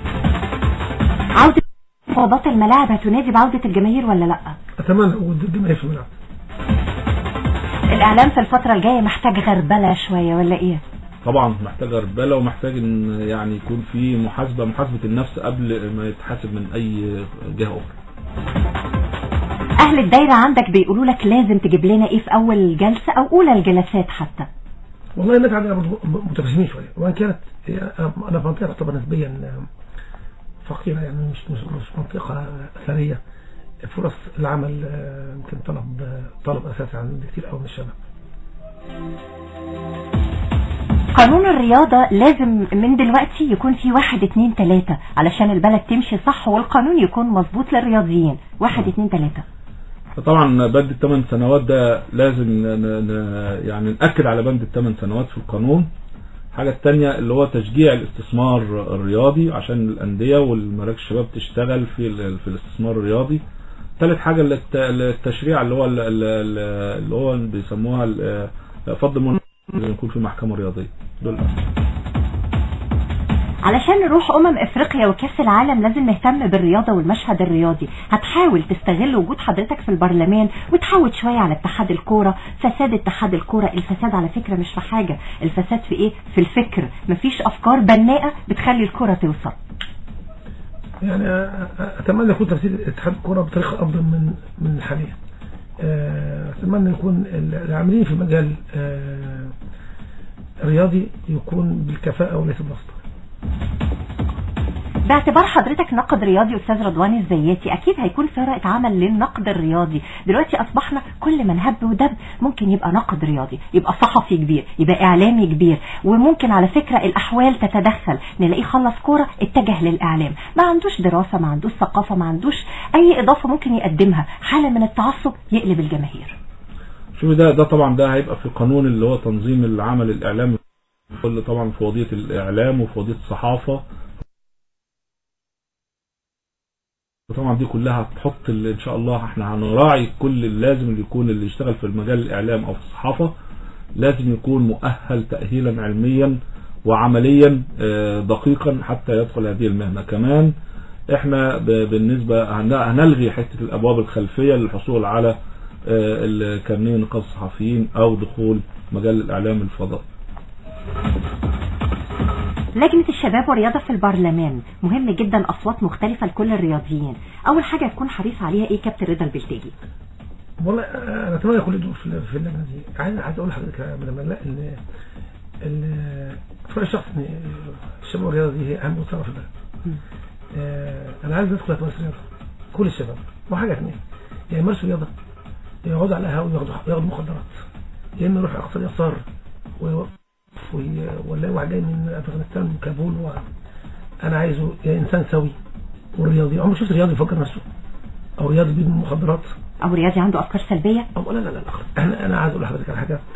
عودة فوضات الملاعب هتنادي بعودة الجماهير ولا لأ؟ أتمنى وجود الجماهير في الملعب. الإعلام في الفترة الجاية محتاج غربلة شوية ولا إيه؟ طبعا محتاج غربلة، ومحتاج ان يعني يكون في محاسبة النفس قبل ما يتحاسب من أي جهة أخرى. أهل الدايرة عندك بيقولوا لك لازم تجيب لنا إيه في أول جلسة أو أولى الجلسات حتى؟ والله الناس عندنا متفاهمين شوية، وإن كانت أنا في منطقة تعتبر نسبيا فقيرة، يعني مش منطقة أثرية. فرص العمل يمكن طلب أساسي عند كتير قوي من الشباب. قانون الرياضة لازم من دلوقتي يكون فيه 1 2 3 علشان البلد تمشي صح، والقانون يكون مظبوط للرياضيين. 1 2 3. طبعا بند 8 سنوات ده لازم يعني نأكد على بند 8 سنوات في القانون. الحاجة الثانية اللي هو تشجيع الاستثمار الرياضي عشان الأندية والمراكز الشباب تشتغل في الاستثمار الرياضي. ثالث حاجة التشريع اللي هو بيسموها فض المنازع، لازم يكون في محكمة رياضية. دول علشان نروح افريقيا وكاس العالم لازم نهتم بالرياضة والمشهد الرياضي. هتحاول تستغل وجود حضرتك في البرلمان وتحاول شوية على اتحاد الكورة. فساد اتحاد الكورة، الفساد على فكرة مش في حاجة، الفساد في ايه؟ في الفكر. مفيش افكار بناءة بتخلي الكورة توصل. يعني اتمنى يكون تمثيل اتحاد الكورة بطريقة افضل من الحالية. اتمنى يكون العاملين في المجال الرياضي يكون بالكفاءة وليس بالواسطة. باعتبار حضرتك ناقد رياضي أستاذ رضوان الزياتي، أكيد هيكون في ورقة عمل للنقد الرياضي. دلوقتي أصبحنا كل من هب ودب ممكن يبقى ناقد رياضي، يبقى صحفي كبير، يبقى إعلامي كبير. وممكن على فكرة الأحوال تتدخل، نلاقيه خلص كورة اتجه للإعلام، ما عندوش دراسة، ما عندوش ثقافة، ما عندوش أي إضافة ممكن يقدمها. حالة من التعصب يقلب الجماهير. شوف ده طبعا ده هيبقى في قانون اللي هو تنظيم العمل الإعلامي، كل طبعا في وضعية الإعلام وفي وضعية الصحافة. وطبعا دي كلها تحط ان شاء الله احنا هنراعي كل اللازم اللي يكون اللي يشتغل في المجال الاعلام او في الصحافة لازم يكون مؤهل تأهيلا علميا وعمليا دقيقا حتى يدخل هذه المهنة. كمان احنا بالنسبة هنلغي حتة الابواب الخلفية للحصول على الكارنيه نقابة الصحفيين او دخول مجال الاعلام الفضائي. لجنة الشباب والرياضة في البرلمان مهم جدا، أصوات مختلفة لكل الرياضيين. أول حاجة يكون حريص عليها إيه كابتن رضا البلتاجي؟ والله أنا أتمنى كل دول في اللجنة دي. عايز أقول لحضرتك يا مدام لا إن فرق الشخص إن الشباب والرياضة دي هي أهم وسيلة في البلد. أنا عايز أدخل أتمارس رياضة كل الشباب، وحاجة اثنين، يا يمارسوا رياضة يقعدوا على القهوة وياخدوا مخدرات، يا إما يروحوا يقصد يسار ولا واحد جاي من افغانستان من كابول انا عايزه يا انسان سوي والرياضي. عمرك شفت رياضي يفكر نفسه او رياضي بيدمن مخدرات او رياضي عنده افكار سلبيه؟ لا انا عايز اقول لحضرتك على حاجه.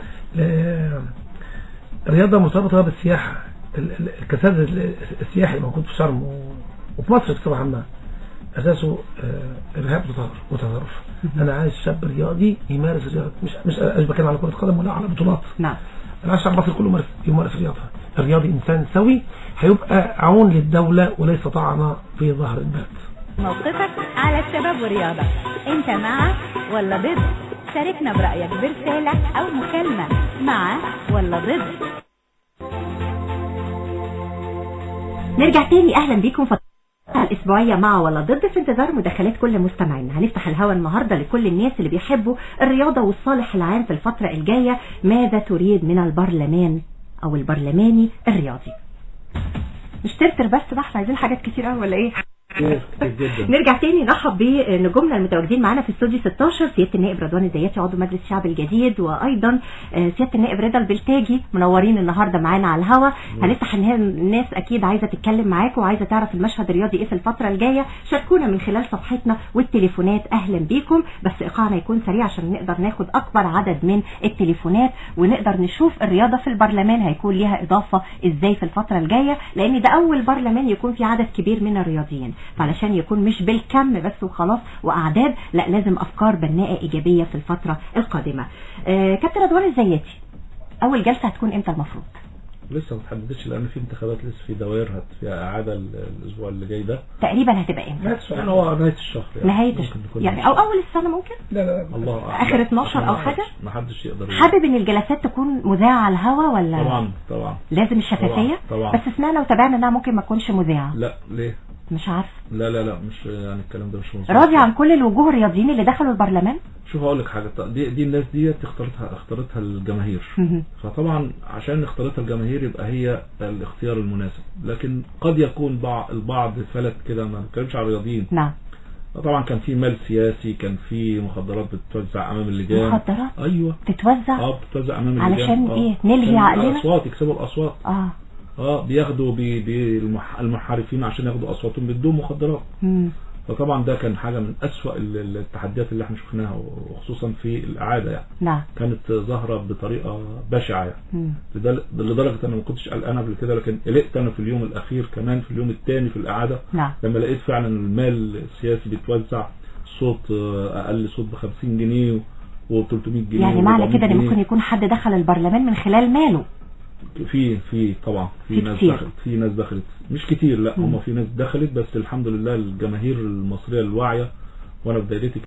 الرياضه مرتبطه بالسياحه، الكساد السياحي موجود في شرم وفي مصر بصفه عامه اساسه ارهاب وتطرف. انا عايز شاب رياضي يمارس الرياضه، مش بتكلم على كره قدم ولا على بطولات. نعم. العشر المصري كله يمارس الرياضة. الرياضي إنسان سوي هيبقى عون للدولة وليس طعنة في ظهر البلد. موقفك على الشباب والرياضة، انت مع ولا ضد؟ شاركنا برأيك برسالة او مكالمة. مع ولا ضد؟ نرجع تاني. اهلا بيكم في الأسبوعية مع ولا ضد، في انتظار مداخلات كل مستمعين. هنفتح الهوا النهاردة لكل الناس اللي بيحبوا الرياضة والصالح العام في الفترة الجاية. ماذا تريد من البرلمان أو البرلماني الرياضي؟ مش ترتر بس ده، احنا عايزين حاجات كتير قوي ولا ايه؟ نرجع تاني نرحب بنجومنا المتواجدين معانا في استوديو 16. سيادة النائب رضوان الزياتي عضو مجلس الشعب الجديد، وايضا سيادة النائب رضا البلتاجي، منورين النهارده معانا على الهوا. هنفتح الناس اكيد عايزه تتكلم معاكم وعايزه تعرف المشهد الرياضي ايه في الفتره الجايه. شاركونا من خلال صفحتنا والتليفونات. اهلا بيكم، بس ايقاعنا يكون سريع عشان نقدر ناخد اكبر عدد من التليفونات ونقدر نشوف الرياضه في البرلمان هيكون ليها اضافه ازاي في الفتره الجايه، لان ده اول برلمان يكون فيه عدد كبير من الرياضيين. فعلشان يكون مش بالكم بس وخلاص واعداد، لا لازم افكار بناءه ايجابيه في الفتره القادمه. كابتن رضوان الزياتي، اول جلسه هتكون امتى المفروض؟ لسه ما تحددش لان في انتخابات لسه في دوائر فيها اعاده الاسبوع اللي جاي ده. تقريبا هتبقى امتى؟ هو نهايه الشهر نهايه الشهر يعني او اول السنه ممكن؟ لا الله اخر 12 او حاجه. ما حدش يقدر. حابب ان الجلسات تكون مذاعه على الهوا ولا؟ طبعا لازم الشفافيه. طبعا. بس سمعنا وتابعنا انها ممكن ما تكونش مذاعه. لا ليه؟ مش عارف. لا مش يعني الكلام ده مش مظبوط. راضي عن كل الوجوه الرياضيين اللي دخلوا البرلمان؟ شوف اقول لك حاجه، دي الناس دي اختارتها الجماهير. فطبعا عشان اختارتها الجماهير يبقى هي الاختيار المناسب، لكن قد يكون البعض فلت كده ما بنتكلمش على الرياضيين. نعم. طبعا كان في مال سياسي، كان في مخدرات بتتوزع امام اللجان. مخدرات؟ ايوه تتوزع. بتتوزع امام اللجان علشان ايه؟ نلهي عقلنا. الاصوات، يكسبوا الاصوات. بياخدوا المحارفين عشان ياخدوا اصواتهم بدون مخدرات. فطبعا ده كان حاجة من أسوأ التحديات اللي احنا شفناها، وخصوصا في الإعادة يعني. نعم. كانت ظاهرة بطريقة بشعة يعني. لدرجة أنا ما كنتش قلقان قبل كده، لكن قلقت أنا في اليوم الأخير كمان، في اليوم الثاني في الإعادة. نعم. لما لقيت فعلا المال السياسي بيتوزع، صوت أقل صوت ب50 جنيه و300 جنيه. يعني معنى كده ان ممكن يكون حد دخل البرلمان من خلال ماله. طبعا في ناس دخلت مش كتير، لا هم في ناس دخلت، بس الحمد لله الجماهير المصرية الواعية، وانا بدايتي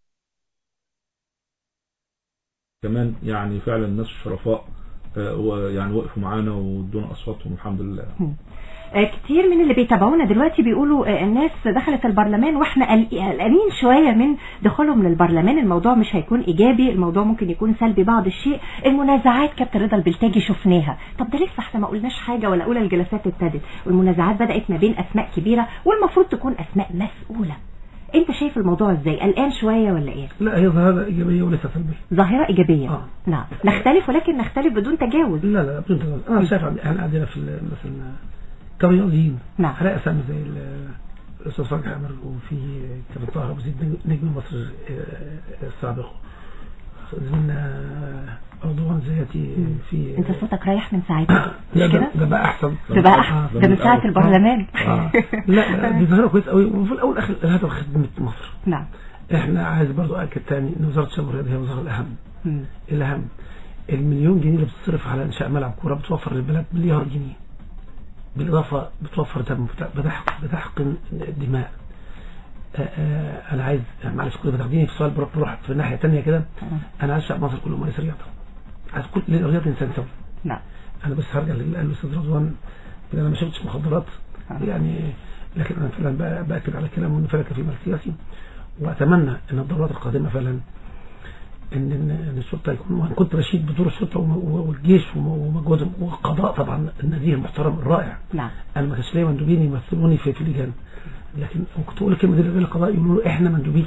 كمان يعني فعلا الناس الشرفاء يعني وقفوا معانا وادونا اصواتهم الحمد لله. كتير من اللي بيتابعونا دلوقتي بيقولوا الناس دخلت البرلمان واحنا قلقانين شوية من دخولهم للبرلمان. الموضوع مش هيكون ايجابي، الموضوع ممكن يكون سلبي بعض الشيء. المنازعات كابتن رضا البلتاجي شفناها، طب ده لسه احنا ما قلناش حاجة ولا اولى الجلسات ابتدت، والمنازعات بدأت ما بين اسماء كبيرة والمفروض تكون اسماء مسؤولة. انت شايف الموضوع ازاي؟ قلقان شوية ولا ايه؟ لا هي ظاهرة ايجابية وليس سلبية. ظاهرة ايجابية. نعم. نختلف، ولكن نختلف بدون تجاوز. لا بدون تجاوز. انا شايف احنا عندنا في مثلا كرياضيين. نعم. هلاقي اسامي زي الاستاذ فرج عامر، وفي كابتن طاهر أبو زيد نجم مصر السابق، زميلنا رضوان زياتي في انت صوتك رايح من ساعتها لا مش كده؟ ده بقى احسن ده بقى احسن، ده من ساعة البرلمان. لا دي ظاهرة كويس قوي، وفي الاول والاخر الهدف خدمة مصر. نعم. احنا عايز برضو اكد تاني ان وزارة الشباب والرياضة هي وزارة الاهم. المليون جنيه اللي بتصرف على انشاء ملعب كورة بتوفر للبلد مليار جنيه، بالاضافة بتوفر دم، بتحقن دماء. انا عايز معلش كل ما تاخديني في سؤال بروح في الناحية الثانية كده. انا عايز شعب مصر كله يمارس رياضة، عايز كل رياضة انسان سوي. نعم. انا بس هرجع للي قاله الاستاذ رضوان ان انا ما شفتش مخدرات يعني، لكن انا فعلا باكد على كلامه انه فعلا في مال سياسي، واتمنى ان الدورات القادمه فعلا ان الشرطه يكون، وانا كنت بشيد بدور الشرطه والجيش ومجهودهم والقضاء طبعا النزيه المحترم الرائع. نعم. انا ما كانش ليا مندوبين يمثلوني في لجان، لكن كنت اقول الكلمه دي لرجال القضاء يقولوا له احنا مندوبيك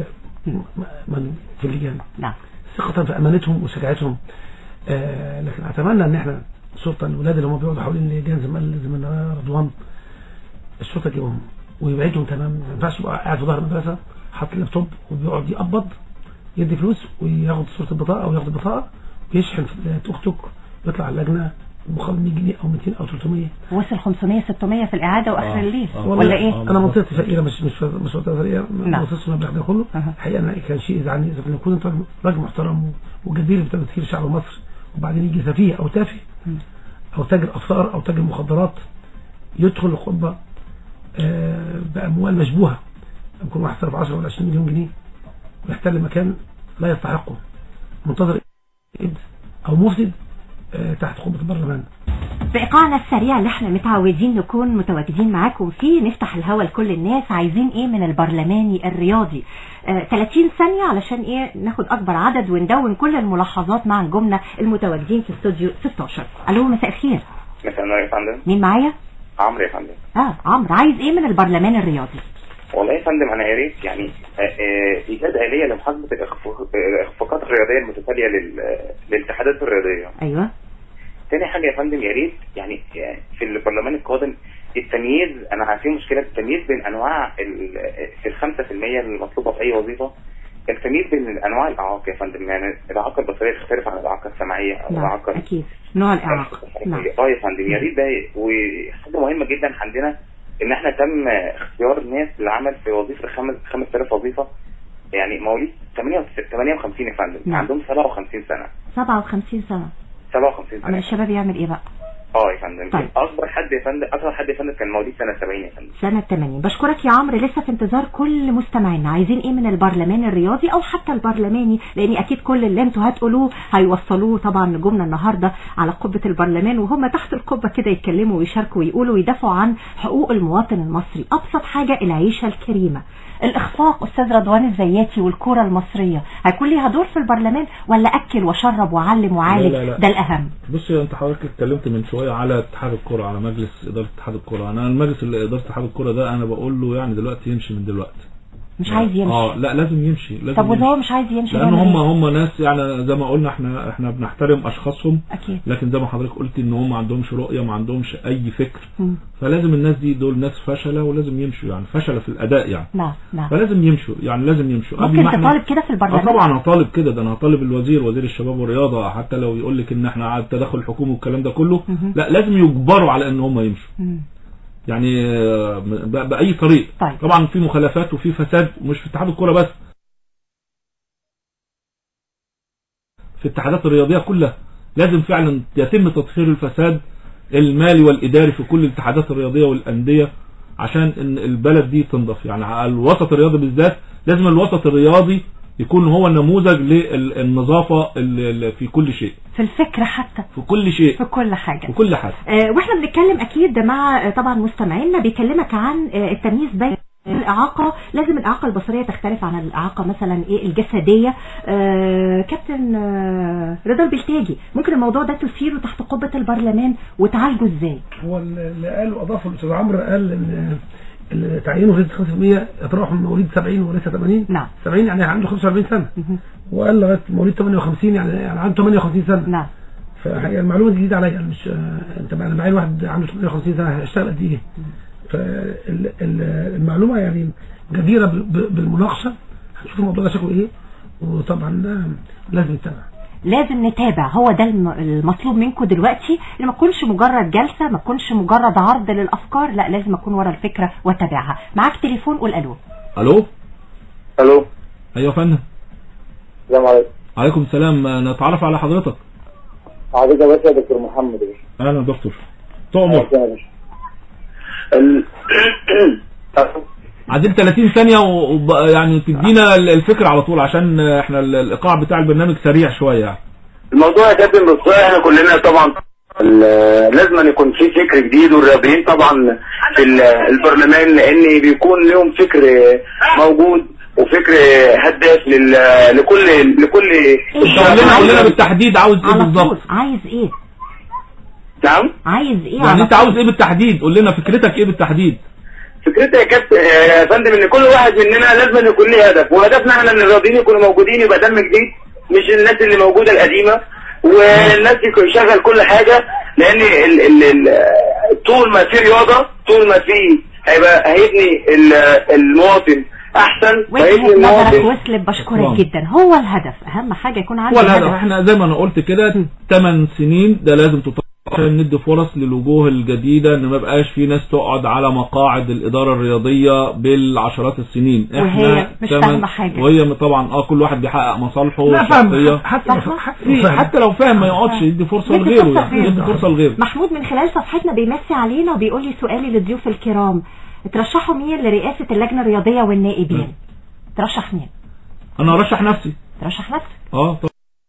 في اللجان. نعم. ثقه في امانتهم وشجاعتهم. لكن اتمنى ان احنا الشرطه الولاد اللي هم بيقعدوا حوالين اللجان زمان رضوان، الشرطه تجيبهم ويبعدهم تمام. ما ينفعش يبقى قاعد في ظهر المدرسه حاطط اللابتوب وبيقعد يقبض يدي فلوس وياخد صوره البطاقه او ياخد البطاقه ويشحن في توك توك ويطلع على اللجنه مقابل 100 جنيه او 200 او 300. وصل 500 600 في الاعاده واخر الليل ولا ايه؟ انا منطقتي فقيره مش منطقه ثريه، ما وصلش المبلغ ده كله. الحقيقه انا كان شيء يزعلني اذا كان يكون انت راجل محترم وجدير بتمثيل شعب مصر وبعدين يجي سفيه او تافه او تاجر اثار او تاجر مخدرات يدخل الخطبه باموال مشبوهه، يكون واحد صرف 10 ولا 20 مليون جنيه ويحتل مكان لا يستحقه، منتظر او مفسد تحت خطبه البرلمان. في إيقاعنا السريع اللي احنا متعودين نكون متواجدين معاكم فيه، نفتح الهوا لكل الناس. عايزين ايه من البرلماني الرياضي؟ 30 ثانية علشان ايه ناخد اكبر عدد وندون كل الملاحظات مع نجومنا المتواجدين في استوديو 16. الو مساء الخير. مساء النور يا فندم. مين معايا؟ عمرو يا فندم. عمرو، عايز ايه من البرلمان الرياضي؟ والله يا فندم انا يا ريت يعني ايجاد آلية لمحاسبة الاخفاقات الرياضية المتتالية للاتحادات الرياضية. ايوه. تاني حاجة يا فندم يا ريت يعني في البرلمان القادم التمييز، انا عارفين مشكلة التمييز بين انواع في 5% المطلوبة في اي وظيفة، التمييز بين انواع الاعاقة يا فندم. يعني الاعاقة البصرية تختلف عن الاعاقة السمعية او الاعاقة اكيد نوع الاعاقة. نعم. يا فندم يا ريت ده. وحاجة مهمة جدا عندنا ان احنا تم اختيار ناس للعمل في وظيفة 5000 وظيفة، يعني مواليد 58 يا فندم. نعم. عندهم 57 سنة. 57 سنة. 57 سنة. من الشباب يعمل ايه بقى؟ يا فندم. طيب. اصغر حد يا فندم كان مواليد سنة 70 يا فندم. سنة 80. بشكرك يا عمرو، لسه في انتظار كل مستمعينا. عايزين ايه من البرلمان الرياضي او حتى البرلماني، لان اكيد كل اللي انتوا هتقولوه هيوصلوه طبعا نجومنا النهارده على قبة البرلمان، وهم تحت القبة كده يتكلموا ويشاركوا ويقولوا ويدافعوا عن حقوق المواطن المصري. ابسط حاجة العيشة الكريمة. الاخفاق استاذ رضوان الزياتي والكرة المصرية هيكون ليها دور في البرلمان، ولا اكل وشرب وعلم وعالج؟ لا. ده الاهم. بصي انت حضرتك اتكلمت من شويه على اتحاد الكرة، على مجلس اداره اتحاد الكرة. انا المجلس اللي اداره اتحاد الكرة ده انا بقول له يعني دلوقتي يمشي من دلوقتي. مش عايز يمشي؟ لا لازم يمشي. طب وده هو مش عايز يمشي لان هم ناس يعني زي ما قلنا احنا بنحترم اشخاصهم أكيد. لكن زي ما حضرتك قلتي ان هم ما عندهمش رؤيه، ما عندهمش اي فكر. فلازم الناس دول ناس فشله ولازم يمشوا، يعني فشله في الاداء يعني. نعم. فلازم يمشوا، يعني لازم يمشوا. ممكن تطالب كده في البرلمان؟ طبعا هطالب كده، ده انا هطالب وزير الشباب والرياضه، حتى لو يقول لك ان احنا على التدخل الحكومي والكلام ده كله. لا لازم يجبروا على ان هم يمشوا. يعني بأي طريق. طيب. طبعا في مخالفات وفي فساد، مش في اتحاد الكرة بس، في الاتحادات الرياضية كلها لازم فعلا يتم تطهير الفساد المالي والإداري في كل الاتحادات الرياضية والأندية عشان ان البلد دي تنضف. يعني الوسط الرياضي بالذات لازم الوسط الرياضي يكون هو النموذج للنظافة في كل شيء، في الفكرة حتى، في كل شيء، في كل حاجة، في كل حاجة. واحنا بنتكلم اكيد مع طبعا مستمعينا بيكلمك عن التمييز بين الإعاقة. لازم الإعاقة البصرية تختلف عن الإعاقة مثلا الجسدية. كابتن رضا البلتاجي، ممكن الموضوع ده تثيره تحت قبة البرلمان وتعالجه ازاي؟ هو اللي قاله اضافه الاستاذ عمرو، قال ان تعيينه في 5% يتراوح من مواليد 70 وليس 80. نعم. 70 يعني عنده 45 سنة. وقال لغايه مواليد 58 يعني عنده 58 سنة. نعم. فهي المعلومه جديده عليا، مش انت انا بعين واحد عنده 58 سنة هيشتغل قد ايه؟ فالمعلومه يعني جديره بالمناقشه. هنشوف الموضوع ده شكله ايه، وطبعا لازم يتابع. لازم نتابع. هو ده المطلوب منكم دلوقتي، ان ما تكونش مجرد جلسة، ما تكونش مجرد عرض للأفكار، لا لازم أكون ورا الفكرة واتابعها. معاك تليفون، قول ألو. الو. الو. ايوه يا فندم. السلام عليكم. عليكم السلام. نتعرف على حضرتك. حضرتك بس يا دكتور محمد. اهلا دكتور. تؤمر. عدل 30 ثانية يعني تدينا الفكرة على طول، عشان احنا الايقاع بتاع البرنامج سريع شوية. الموضوع يا كابتن بالصراحة احنا كلنا طبعا لازم أن يكون في فكر جديد، والرياضيين طبعا في البرلمان لان بيكون لهم فكر موجود وفكر هداف لكل قول لنا بالتحديد عاوز ايه بالظبط. عايز ايه؟ نعم عايز ايه يعني انت عاوز ايه بالتحديد؟ قول لنا فكرتك ايه بالتحديد. فكرتي يا كابتن يا فندم ان كل واحد مننا لازم يكون له هدف، وهدفنا احنا ان الرياضيين يكونوا موجودين، يبقى دم جديد مش الناس اللي موجوده القديمه، والناس يشغل كل حاجه، لان طول ما في رياضه طول ما في هيبني المواطن احسن، وجهة نظرك وصلت، بشكرك جدا. هو الهدف اهم حاجه يكون عندنا هو الهدف. احنا زي ما انا قلت كده 8 سنين ده لازم عشان ندي فرص للوجوه الجديدة، ان ما بقاش في ناس تقعد على مقاعد الإدارة الرياضية بالعشرات السنين. وهي مش فاهمة حاجة، وهي طبعا كل واحد بيحقق مصالحه الشخصية. حتى لو فاهم ما يقعدش، يدي فرصة لغيره، يدي فرصة لغيره. محمود من خلال صفحتنا بيمسي علينا وبيقول لي سؤالي للضيوف الكرام، ترشحوا مين لرئاسة اللجنة الرياضية والنائبين؟ ترشح مين؟ انا ارشح نفسي. ترشح نفسك؟ طبعا.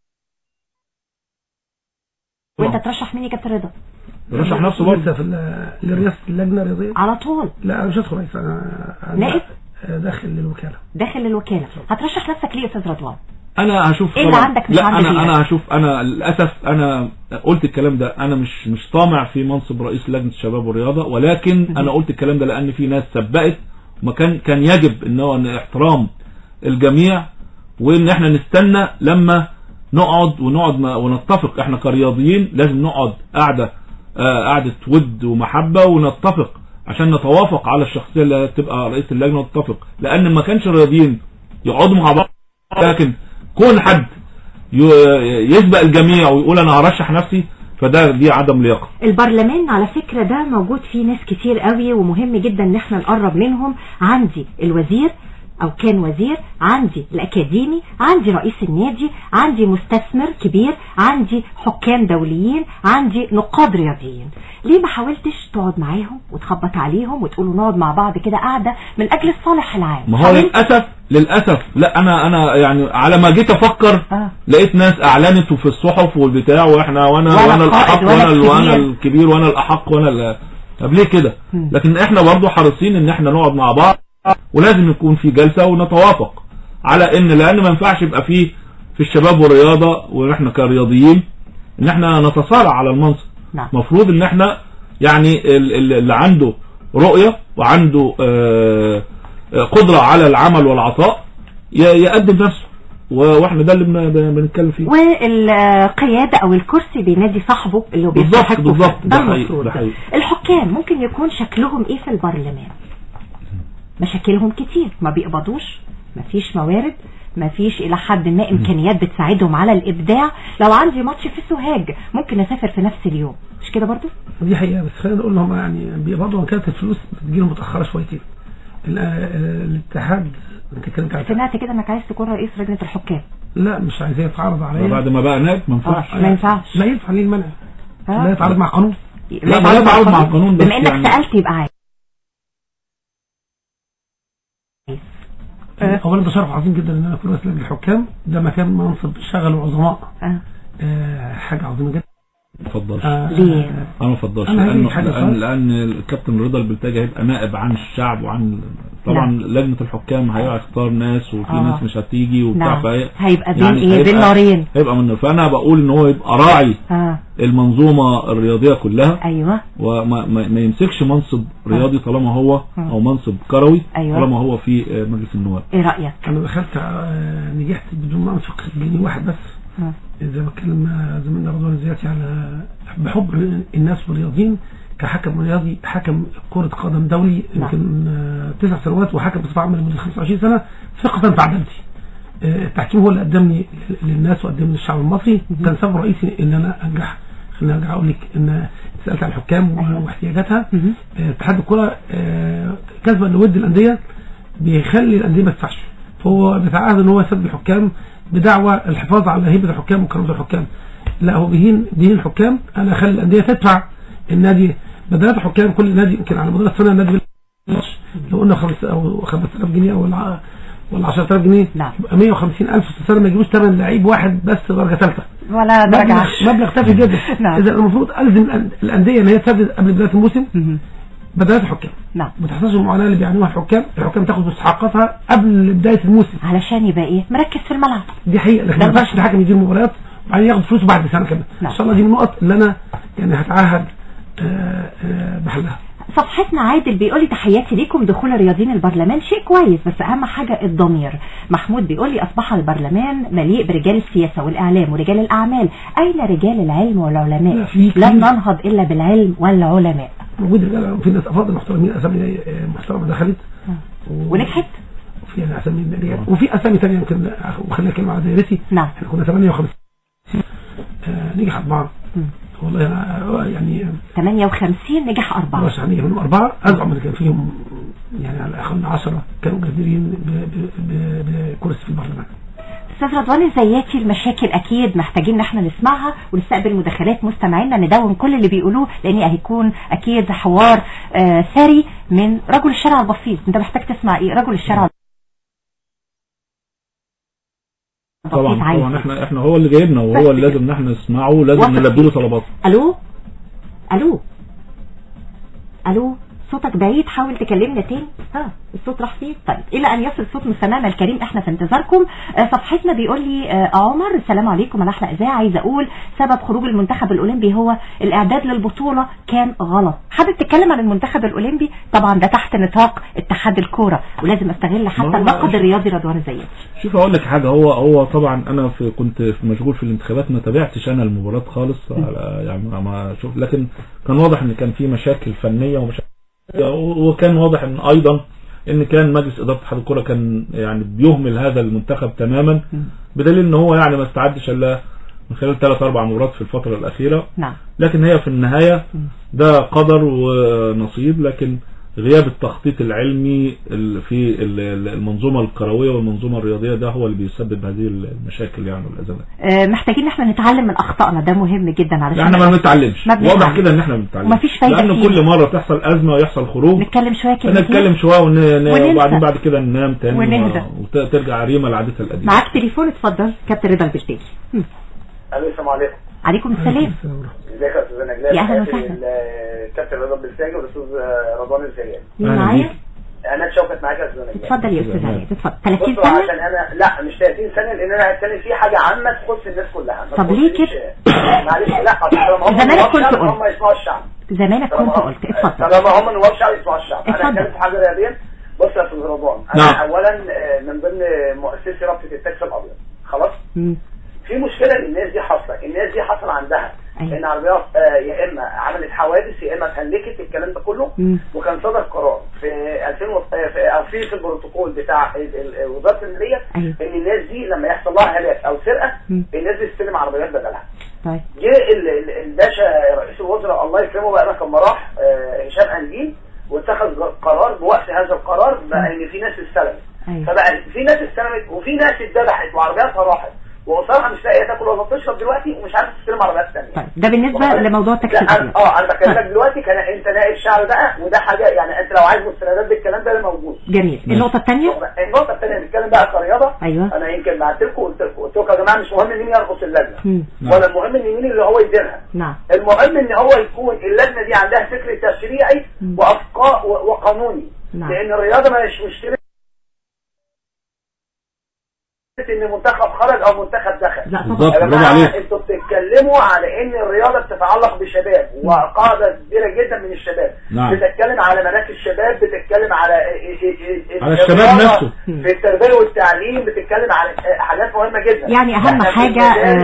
وانت ترشح مين يا كابتن رضا؟ ترشح نفسه برضه في لرئاسة اللجنة الرياضية على طول. لا مش هدخل رئيس، انا نائب داخل للوكالة. داخل للوكالة. هترشح نفسك ليه يا استاذ رضوان؟ انا هشوف ايه اللي عندك مش عندك؟ انا هشوف. انا للاسف انا قلت الكلام ده، انا مش طامع في منصب رئيس لجنة الشباب والرياضة، ولكن انا قلت الكلام ده لان في ناس سبقت، وما كان يجب ان احترام الجميع، وان احنا نستنى لما نقعد ونتفق. احنا كرياضيين لازم نقعد قعدة ود ومحبة ونتفق عشان نتوافق على الشخصية اللي تبقى رئيس اللجنة، ونتفق. لان ما كانش الرياضيين يقعدوا مع بعض، لكن كون حد يسبق الجميع ويقول انا هرشح نفسي، دي عدم لياقة. البرلمان على فكرة ده موجود فيه ناس كتير قوي، ومهم جدا ان احنا نقرب منهم. عندي الوزير او كان وزير، عندي الاكاديمي، عندي رئيس النادي، عندي مستثمر كبير، عندي حكام دوليين، عندي نقاد رياضيين. ليه ما حاولتش تقعد معاهم وتخبط عليهم وتقولوا نقعد مع بعض كده قاعدة من اجل الصالح العام؟ ما هو للأسف لا، انا يعني على ما جيت افكر لقيت ناس اعلنت في الصحف والبتاع، وانا الاحق وانا الكبير وانا الاحق طب ليه كده؟ لكن احنا برضو حريصين ان احنا نقعد مع بعض، ولازم يكون في جلسة ونتوافق على لان ما ينفعش يبقى في الشباب والرياضة واحنا كرياضيين ان احنا نتصارع على المنصب. مفروض ان احنا يعني اللي عنده رؤية وعنده قدرة على العمل والعطاء يقدم نفسه، واحنا ده اللي بنتكلم فيه. والقيادة او الكرسي بينادي صاحبه اللي هو بيستحقه. بالظبط. ده المفروض. الحكام ممكن يكون شكلهم ايه في البرلمان؟ مشاكلهم كتير، ما بيقبضوش، ما فيش موارد، ما فيش الى حد ما امكانيات بتساعدهم على الابداع. لو عندي ماتش في سوهاج ممكن اسافر في نفس اليوم، مش كده برضو؟ دي حقيقة، بس خلينا نقول لهم يعني بيقبضوا، كانت الفلوس بتجيلهم متأخرة شويتين. الاتحاد سمعت كده انك عايز تكون رئيس لجنة الحكام. لا مش عايز يتعارض عليا بعد ما بقى نائب. ما ينفعش. لا ينفع. ليه المنع؟ لا يتعارض مع قانون. لا يتعارض مع القانون. بما انك سألت يبقى عايز. اولا ده شرف عظيم جدا ان انا اكون رئيس لجنة الحكام، ده مكان منصب شغل عظماء. حاجة عظيمة جدا. اتفضل. ليه؟ انا ما افضلش، لان الكابتن رضا البلتاجي هيبقى نائب عن الشعب وعن طبعا لجنة الحكام هيختار ناس، وفي ناس مش هتيجي وبتاع. هيبقى بين ايه؟ بين نارين. هيبقى منه. فانا بقول ان هو يبقى راعي المنظومة الرياضية كلها. ايوه. وما يمسكش منصب رياضي طالما هو او منصب كروي. أيوة. طالما هو في مجلس النواب. ايه رأيك؟ انا دخلت نجحت بدون ما انفق جنيه واحد بس. زي ما اتكلم زميلنا رضوان الزياتي على بحب الناس والرياضيين. كحكم رياضي، حكم كرة قدم دولي يمكن 9 سنوات، وحكم بصفة عامة لمدة 25 سنة، ثقة في عدالتي. التحكيم هو اللي قدمني للناس وقدمني للشعب المصري. كان سبب رئيسي ان انا انجح. خليني ارجع اقول لك ان سالت عن الحكام واحتياجاتها. اتحاد الكره كسبا لود الانديه بيخلي الانديه ما تدفعش، فهو بيتعهد ان هو يسد الحكام بدعوى الحفاظ على هيبه الحكام وكرامه الحكام. لا، هو بيهين الحكام. انا اخلي الانديه تدفع النادي بدلات الحكام. كل نادي يمكن على مدار السنه النادي لو قلنا 5000 جنيه ولا 10000 جنيه، يبقى 150000 في السنه ما يجيبوش ثمن لعيب واحد بس درجه ثالثه ولا درجه مبلغ تافه جدا. اذا المفروض الزم الانديه ان هي تسدد قبل بدايه الموسم بدلات الحكام. ما تحصلش المعاناه اللي بيعانوها الحكام تاخد مستحقاتها قبل بدايه الموسم علشان يبقى ايه مركز في الملعب. دي حقيقه، لكن ما ينفعش الحكم يدير مباريات وبعدين ياخد فلوسه بعد سنه كمان. ان شاء الله دي النقط اللي انا يعني هتعهد بحلها. صفحتنا عادل بيقول لي تحياتي ليكم دخول الرياضيين البرلمان شيء كويس، بس اهم حاجة الضمير. محمود بيقول لي اصبح البرلمان مليء برجال السياسة والاعلام ورجال الاعمال، اين رجال العلم والعلماء؟ لن ننهض الا بالعلم والعلماء. موجود رجال وفي ناس افاضل محترمين، اسامي محترمه دخلت ونجحت، وفي اسامي وفي اسامي ثانيه يمكن وخلينا كلمه على دايرتي. احنا كنا 58 نجحت بعض والله. يعني 58 نجح 4 مش يعني منهم 4 أزعم اللي كان فيهم يعني على الأقل 10 كانوا جديرين بكرسي في البرلمان. أستاذ رضوان الزياتي، المشاكل أكيد محتاجين إن احنا نسمعها ونستقبل مداخلات مستمعينا ندون كل اللي بيقولوه، لأن هيكون أكيد حوار ثري من رجل الشارع البسيط. أنت محتاج تسمع إيه؟ رجل الشارع طبعا احنا هو اللي جايبنا وهو اللي لازم نحن نسمعه ولازم نلبي له طلباته. الو صوتك بعيد، حاول تكلمنا تاني. الصوت راح فين؟ طيب الى ان يصل صوت مستمعنا الكريم احنا في انتظاركم. صفحتنا بيقول لي عمر السلام عليكم، انا احلى اذاعه، عايزه اقول سبب خروج المنتخب الاولمبي هو الاعداد للبطوله كان غلط. حابب تتكلم عن المنتخب الاولمبي؟ طبعا ده تحت نطاق اتحاد الكوره ولازم استغل حتى النقد الرياضي رضوان الزياتي. شوف اقول لك حاجه، هو طبعا انا كنت مشغول في الانتخابات، ما تابعتش انا المباراه خالص يعني ما شوف، لكن كان واضح ان كان في مشاكل فنيه وكان واضح ان ايضا ان كان مجلس اداره اتحاد الكره كان يعني بيهمل هذا المنتخب تماما، بدليل ان هو يعني ما استعدش الا من خلال 3-4 مباريات في الفتره الاخيره. لكن هي في النهايه ده قدر ونصيب، لكن غياب التخطيط العلمي في المنظومه الكرويه والمنظومه الرياضيه ده هو اللي بيسبب هذه المشاكل يعني والازمات. محتاجين احنا نتعلم من اخطائنا، ده مهم جدا علشان احنا ما بنتعلمش. واضح كده ان احنا ما بنتعلمش، ومفيش فايده لان كل مره تحصل ازمه ويحصل خروج نتكلم شويه وبعدين بعد كده ننام تاني وترجع ريما لعادتها القديمه. معاك تليفون، اتفضل كابتن رضا البلتاجي. السلام عليكم. عليكم السلام. ازيك يا استاذ نجلاء؟ يا اهلا وسهلا. الكابتن رضا البلتاجي والاستاذ رضوان الزياتي. معايا؟ انا اتشوفت معاك يا استاذ نجلاء. اتفضل يا استاذ علي، اتفضل. 30 سنه عشان انا لا مش 30 سنه لان انا هتكلم في حاجه عامه تخص الناس كلها. طب ليه كده؟ معلش لا زمانك كنت قلت. هم يسمعوا الشعب. زمانك كنت قلت. اتفضل. طالما هم نواب شعب يسمعوا الشعب. انا هتكلم في حاجه رياضيه. بص يا استاذ رضوان، انا اولا من ضمن مؤسسي رابطه التاكسي الابيض. خلاص؟ في مشكله ان الناس دي حصل عندها ان عربيات يا اما عملت حوادث يا اما اتهلكت الكلام ده كله. وكان صدر قرار في 2000 في البروتوكول بتاع وزاره الماليه ان الناس دي لما يحصل لها هلاك او سرقه الناس دي تستلم عربيات بدلها. طيب جه الباشا رئيس الوزراء الله يكرمه بقى لما راح هشام قنديل واتخذ قرار بوقف هذا القرار بقى ان في ناس استلمت. فبقى في ناس استلمت وفي ناس اتذبحت وعربياتها راحت وصراحه مش لاقيه تاكل ولا تشرب دلوقتي ومش عارف تستلم عربيات ثانيه. طيب ده بالنسبه لموضوع التاكسي. انا بكلمك دلوقتي كان انت نائب شعب بقى وده حاجه يعني انت لو عايز مستندات بالكلام ده موجود. جميل. النقطه الثانيه بنتكلم بقى كرياضه. ايوه. انا يمكن بعت لكم قلت لكم يا جماعه مش مهم مين يرقص اللجنه ولا المهم ان مين اللي هو يديرها. المهم ان هو يكون اللجنه دي عندها فكر تشريعي وافقاء وقانوني. لان الرياضه مش ان منتخب خرج او منتخب دخل. لا بالظبط. برافو عليك. انتوا بتتكلموا على ان الرياضه بتتعلق بشباب وقاعده كبيره جدا من الشباب. نعم. بتتكلم على مراكز الشباب، بتتكلم على الشباب نفسه في التربيه والتعليم، بتتكلم على حاجات مهمه جدا. يعني اهم حاجه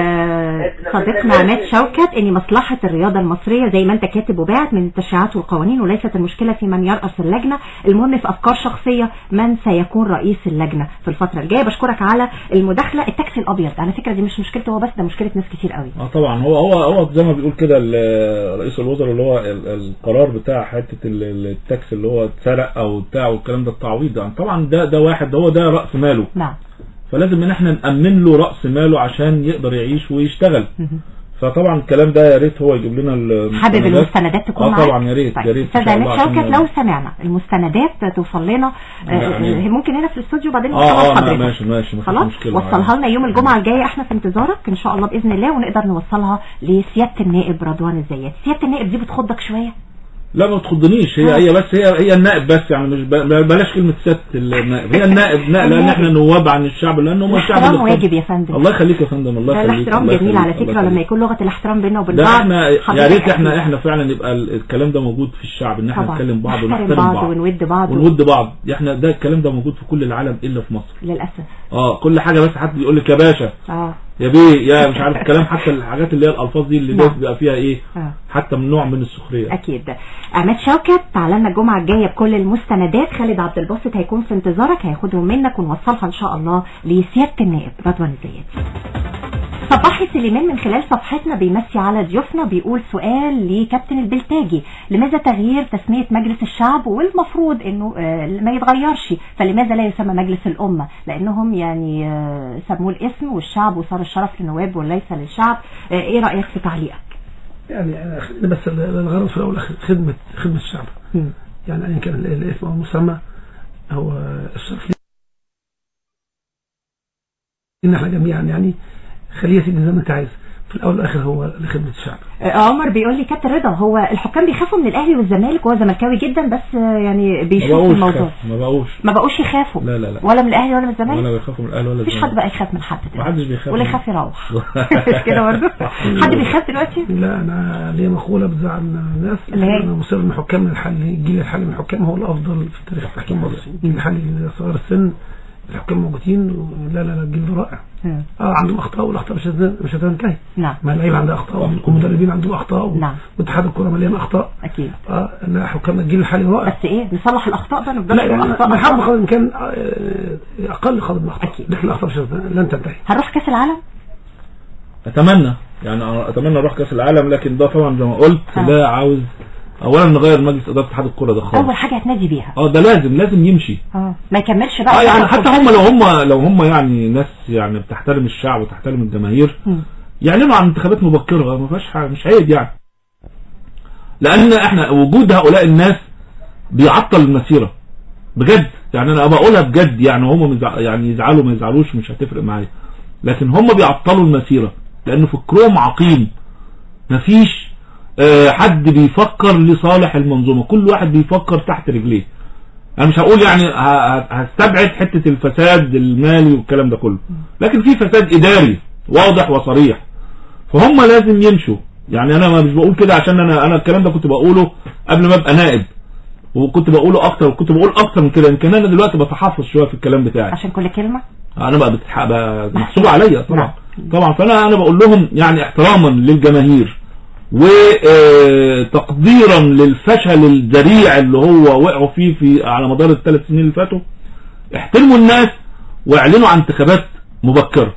صديقنا عماد شوكت ان مصلحه الرياضه المصريه زي ما انت كاتب وباعت من التشريعات والقوانين، وليست المشكله في من يرأس اللجنه، المهم في افكار شخصيه من سيكون رئيس اللجنه في الفتره الجايه. بشكرك على المداخله. التاكسي الابيض على فكره دي مش مشكلته هو بس، ده مشكله ناس كتير قوي. طبعا هو زي ما بيقول كده رئيس الوزراء اللي هو القرار بتاع حته التاكسي اللي هو اتسرق او بتاع والكلام ده التعويض يعني طبعا ده واحد هو ده راس ماله. نعم. فلازم ان احنا نأمن له راس ماله عشان يقدر يعيش ويشتغل. فطبعا الكلام ده يا ريت هو يجيب لنا حابب المستندات تكون معاك. طبعا يا ريت طيب. يا ريت استاذ عماد شوكت لو سمعنا المستندات توصل لنا يعني ممكن هنا في الاستوديو بعدين حضرتك ماشي خلاص وصلها لنا يوم الجمعه الجايه، احنا في انتظارك ان شاء الله باذن الله، ونقدر نوصلها لسياده النائب رضوان الزيات. سياده النائب دي بتخضك شويه؟ لا ما تخضنيش، هي بس هي النائب بس، يعني مش بلاش كلمه سياده النائب، هي النائب لان احنا نواب عن الشعب، لان هم الشعب الاحترام واجب يا فندم. الله يخليك يا فندم، الله يخليك. الاحترام جميل على فكره لما يكون لغه الاحترام بيننا وبين بعض. احنا يا ريت احنا فعلا يبقى الكلام ده موجود في الشعب، ان احنا نتكلم بعض ونحترم بعض ونود بعض. احنا ده الكلام ده موجود في كل العالم الا في مصر للاسف. كل حاجه بس حد بيقول لك يا باشا يا بيه يا مش عارف الكلام، حتى الحاجات اللي هي الالفاظ دي اللي بيبقى فيها ايه حتى من نوع من السخريه. اكيد. عماد شوكت تعالى لنا الجمعه الجايه بكل المستندات. خالد عبد الباسط هيكون في انتظارك، هياخدهم منك ونوصلها ان شاء الله لسياده النائب رضوان الزيات. صباحي سليمان من خلال صفحتنا بيمسي على ضيوفنا، بيقول سؤال لكابتن البلتاجي: لماذا تغيير تسمية مجلس الشعب والمفروض انه ما يتغيرش، فلماذا لا يسمى مجلس الأمة؟ لانهم يعني سموه الاسم والشعب وصار الشرف للنواب وليس للشعب. ايه رأيك في تعليقك؟ يعني بس الغرض في الاول والاخر خدمة الشعب. يعني ان كان الاسم او المسمى هو الشرف لنا احنا جميعا، يعني خليه سيدي زي ما انت عايز، في الاول والاخر هو لخدمه الشعب. عمر بيقول لي كابتن رضا هو الحكام بيخافوا من الاهلي والزمالك، وهو زملكاوي جدا بس يعني بيشوف الموضوع ما بقوش يخافوا. لا ولا من الاهلي ولا من الزمالك، ولا بيخافوا من الاهلي ولا الزمالك. مفيش حد بقى يخاف من حد دلوقتي، محدش بيخاف ولا يخاف يروح كده برضه. حد بيخاف دلوقتي؟ لا انا ليا مقوله بتزعل الناس، انا مصر ان حكام الجيل الحالي من الحكام هو الافضل في تاريخ التحكيم المصري. الجيل الحالي صغار السن الحكام موجودين، لا الجيل ده رائع. عندهم اخطاء، والاخطاء مش هتنتهي. نعم. ما اللعيبه عندها اخطاء والمدربين عندهم اخطاء. نعم. واتحاد الكره مليان اخطاء. اكيد. لا حكام الجيل الحالي رائع. بس ايه نصلح الاخطاء بقى، نفضل الاخطاء نحاول قدر الامكان اقل قدر من الاخطاء، لكن الاخطاء لن تنتهي. هنروح كاس العالم؟ اتمنى اروح كاس العالم، لكن ده طبعا زي ما قلت لا عاوز اولا نغير مجلس اداره اتحاد الكره ده خالص. اول حاجه هتنادي بيها ده لازم يمشي. ما يكملش بقى. يعني حتى لو هم يعني ناس يعني بتحترم الشعب وتحترم الجماهير، يعلنوا عن انتخابات مبكره، ما فيهاش حاجه، مش عيب يعني. لان احنا وجود هؤلاء الناس بيعطل المسيره بجد، يعني انا بقولها بجد، يعني هم يعني يزعلوا ما يزعلوش مش هتفرق معايا، لكن هم بيعطلوا المسيره لانه فكرهم عقيم. مفيش حد بيفكر لصالح المنظومة، كل واحد بيفكر تحت رجليه. انا مش هقول يعني هستبعد حتة الفساد المالي والكلام ده كله، لكن في فساد اداري واضح وصريح، فهم لازم يمشوا. يعني انا مش بقول كده عشان انا الكلام ده كنت بقوله قبل ما ابقى نائب، وكنت بقوله اكتر، وكنت بقول اكتر من كده. يمكن انا دلوقتي بتحفظ شويه في الكلام بتاعي عشان كل كلمه انا بقى محسوبه عليا طبعا. فانا بقول لهم يعني احتراما للجماهير وتقديرا للفشل الذريع اللي هو وقعوا فيه على مدار ال3 سنين اللي فاتوا، احترموا الناس واعلنوا عن انتخابات مبكرة.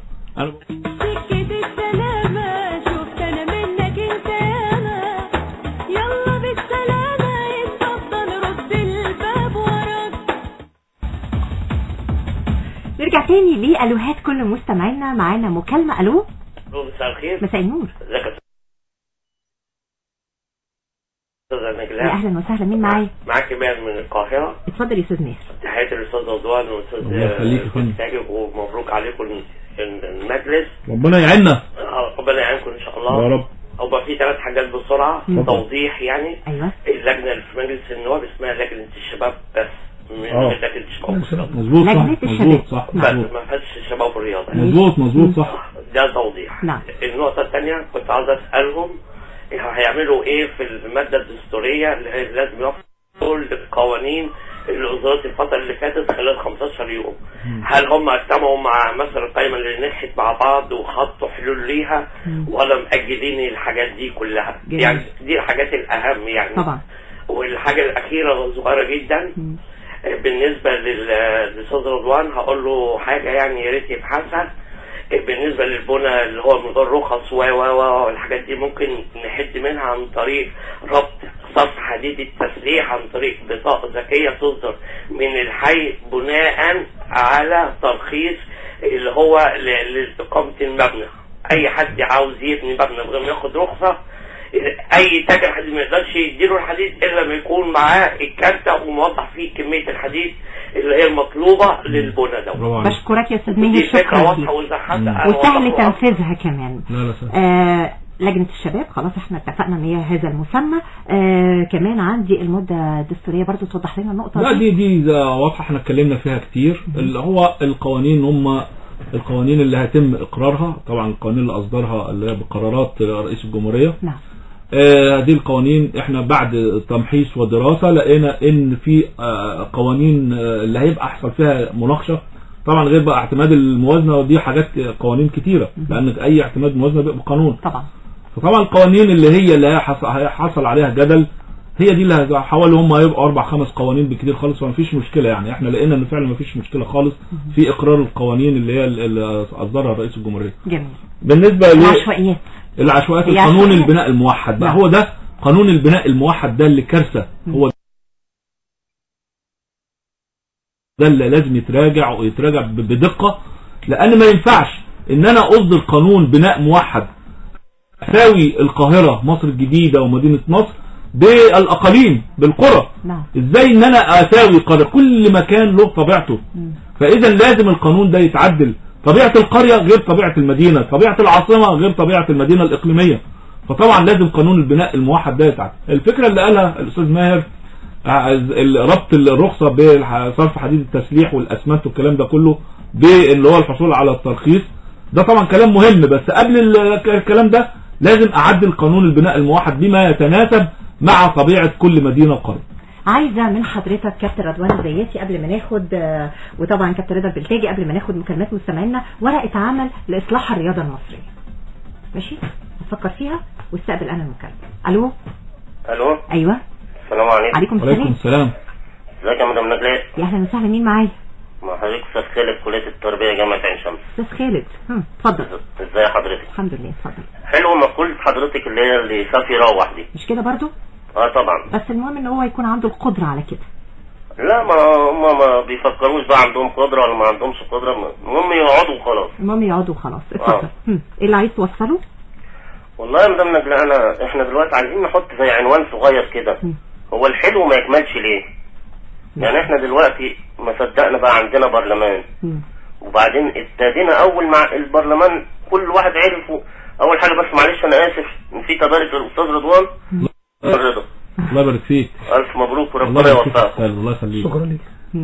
نرجع تاني لألوهات كل مستمعينا. معانا مكالمة. ألو مساء الخير. مساء النور. يا اهلا وسهلا. مين معايا؟ معاك ماهر من القاهره. اتفضل يا استاذ ماهر. تحياتي للاستاذ رضوان والاستاذ ساجد، ومبروك عليكم المجلس. ربنا يعيننا. ربنا يعينكم ان شاء الله يا رب. هو في 3 حاجات بسرعه توضيح يعني. ايوه. اللجنه اللي في مجلس النواب اسمها لجنه الشباب بس، لجنه الشباب. مظبوط صح. بس ما فيهاش الشباب والرياضه. مظبوط صح. ده توضيح. نعم. النقطه الثانيه كنت عاوز اسالهم هيعملوا ايه في المادة الدستورية اللي هي لازم يوفقوا كل القوانين اللي أصدرت الفترة اللي فاتت خلال 15 يوم. هل هم اجتمعوا مع مثلا القائمة اللي نجحت مع بعض وخطوا حلول ليها ولا مأجلين الحاجات دي كلها؟ يعني دي الحاجات الأهم يعني طبعا. والحاجة الأخيرة صغيرة جدا بالنسبة للأستاذ رضوان، هقول له حاجة يعني يا ريت يبحثها بالنسبة للبنى اللي هو من غير رخص والحاجات دي ممكن نحد منها عن طريق ربط صف حديد التسليح عن طريق بطاقة ذكية تصدر من الحي بناء على ترخيص اللي هو لإقامة المبنى. أي حد عاوز يبني مبنى من غير ما ياخد رخصة، أي تاجر حديد ما يقدرش يديله الحديد إلا ما يكون معاه الكارتة وموضح فيه كمية الحديد اللي هي المطلوبة للبنى ده. بشكرك يا أستاذ ماهر، شكرا ليك وسهل تنفيذها كمان. لجنة الشباب خلاص احنا اتفقنا ان هي هذا المسمى. كمان عندي المدة الدستورية برضو توضح لنا النقطة لا دي واضحة، احنا اتكلمنا فيها كتير. اللي هو القوانين هم القوانين اللي هيتم اقرارها، طبعا القوانين اللي اصدرها اللي هي بقرارات رئيس الجمهورية. نعم. هذه القوانين احنا بعد تمحيص ودراسة لقينا ان في قوانين اللي هيبقى احصل فيها مناقشة، طبعا غير بقى اعتماد الموازنة، ودي حاجات قوانين كتيرة لان اي اعتماد موازنة بيبقى قانون طبعا. فطبعا القوانين اللي حصل عليها جدل هي دي اللي حاولوا هم يبقوا 4-5 قوانين بكتير خالص، وما فيش مشكلة. يعني احنا لقينا ان فعلا ما فيش مشكلة خالص في اقرار القوانين اللي هي اللي اصدرها رئيس الجمهورية. جميل. بالنسبة العشوائيات القانون البناء الموحد بقى، هو ده قانون البناء الموحد ده اللي كارثة، هو ده اللي لازم يتراجع ويتراجع بدقة، لان ما ينفعش ان انا اصدر قانون بناء موحد اساوي القاهرة مصر الجديدة ومدينة نصر بالاقاليم بالقرى. ازاي ان انا اساوي قرية؟ كل مكان له طبيعته. فاذا لازم القانون ده يتعدل، طبيعة القرية غير طبيعة المدينة، طبيعة العاصمة غير طبيعة المدينة الإقليمية. فطبعا لازم قانون البناء الموحد ده يتعدل. الفكرة اللي قالها الأستاذ ماهر ربط الرخصة بصرف حديد التسليح والأسمنت والكلام ده كله باللي هو الحصول على الترخيص، ده طبعا كلام مهم، بس قبل الكلام ده لازم أعدل قانون البناء الموحد بما يتناسب مع طبيعة كل مدينة وقرية. عايزة من حضرتك كابتن رضوان الزياتي قبل ما ناخد، وطبعا كابتن رضا البلتاجي قبل ما ناخد مكالمات مستمعينا، ورقة عمل لإصلاح الرياضة المصرية. ماشي؟ نفكر فيها واستقبل أنا المكالمة. ألو؟ أيوة. السلام عليكم. عليكم السلام. ازيك يا مدام نجلاء؟ يا أهلا وسهلا، مين معايا؟ مع حضرتك أستاذ خالد، كلية التربية جامعة عين شمس. أستاذ خالد، اتفضل. ازي حضرتك؟ الحمد لله، اتفضل. حلو مقولة حضرتك اللي هي اللي يخاف يروح دي. مش كده برضو؟ طبعا. بس المهم ان هو يكون عنده القدرة على كده. لا ما هم ما بيفكروش بقى عندهم قدرة ولا ما عندهمش قدرة، المهم يقعدوا وخلاص. المهم يقعدوا وخلاص. اتفضل. ايه اللي عايز توصله؟ والله يا مدام نجلاء احنا دلوقتي عايزين نحط زي عنوان صغير كده. هو الحلو ما يكملش ليه؟ يعني احنا دلوقتي ما صدقنا بقى عندنا برلمان. وبعدين ابتدينا اول مع البرلمان كل واحد عرف. اول حاجة بس معلش انا اسف نسيت ابارك للاستاذ رضوان الرضا. الله يبارك فيك. الف مبروك وربنا يوفقك. الله يخليك. شكرا لك.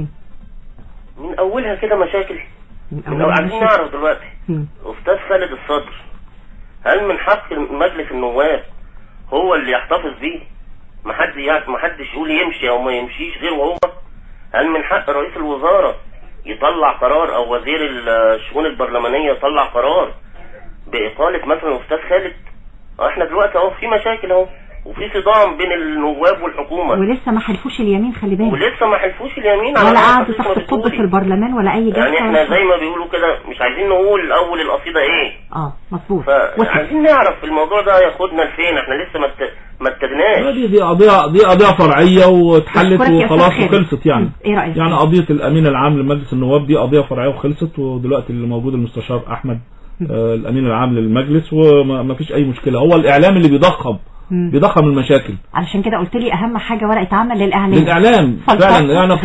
من اولها كده مشاكل. عايزين نعرف دلوقتي استاذ خالد الصدر هل من حق مجلس النواب هو اللي يحتفظ بيه؟ ما حدش يقول يمشي او ما يمشيش غير وهو. هل من حق رئيس الوزراء يطلع قرار او وزير الشؤون البرلمانية يطلع قرار بإقالة مثلا أستاذ خالد؟ احنا دلوقتي اهو في مشاكل اهو، وفي صدام بين النواب والحكومة، ولسه ما حلفوش اليمين. خلي بالك ولسه ما حلفوش اليمين ولا قعدوا تحت القبة في البرلمان ولا اي جلسة. يعني احنا زي ما بيقولوا كده مش عايزين نقول اول القصيدة ايه. مظبوط. عايزين نعرف الموضوع ده ياخدنا لفين. احنا لسه ما ابتدناش. دي قضية فرعية واتحلت وخلاص وخلصت. يعني ايه رأيك؟ يعني قضية الامين العام لمجلس النواب دي قضية فرعية وخلصت، ودلوقتي اللي موجود المستشار احمد الامين العام للمجلس، وما فيش اي مشكلة. هو الاعلام اللي بيضخم المشاكل. علشان كده قلت لي اهم حاجة ورقة عمل للاعلام فعلا. يعني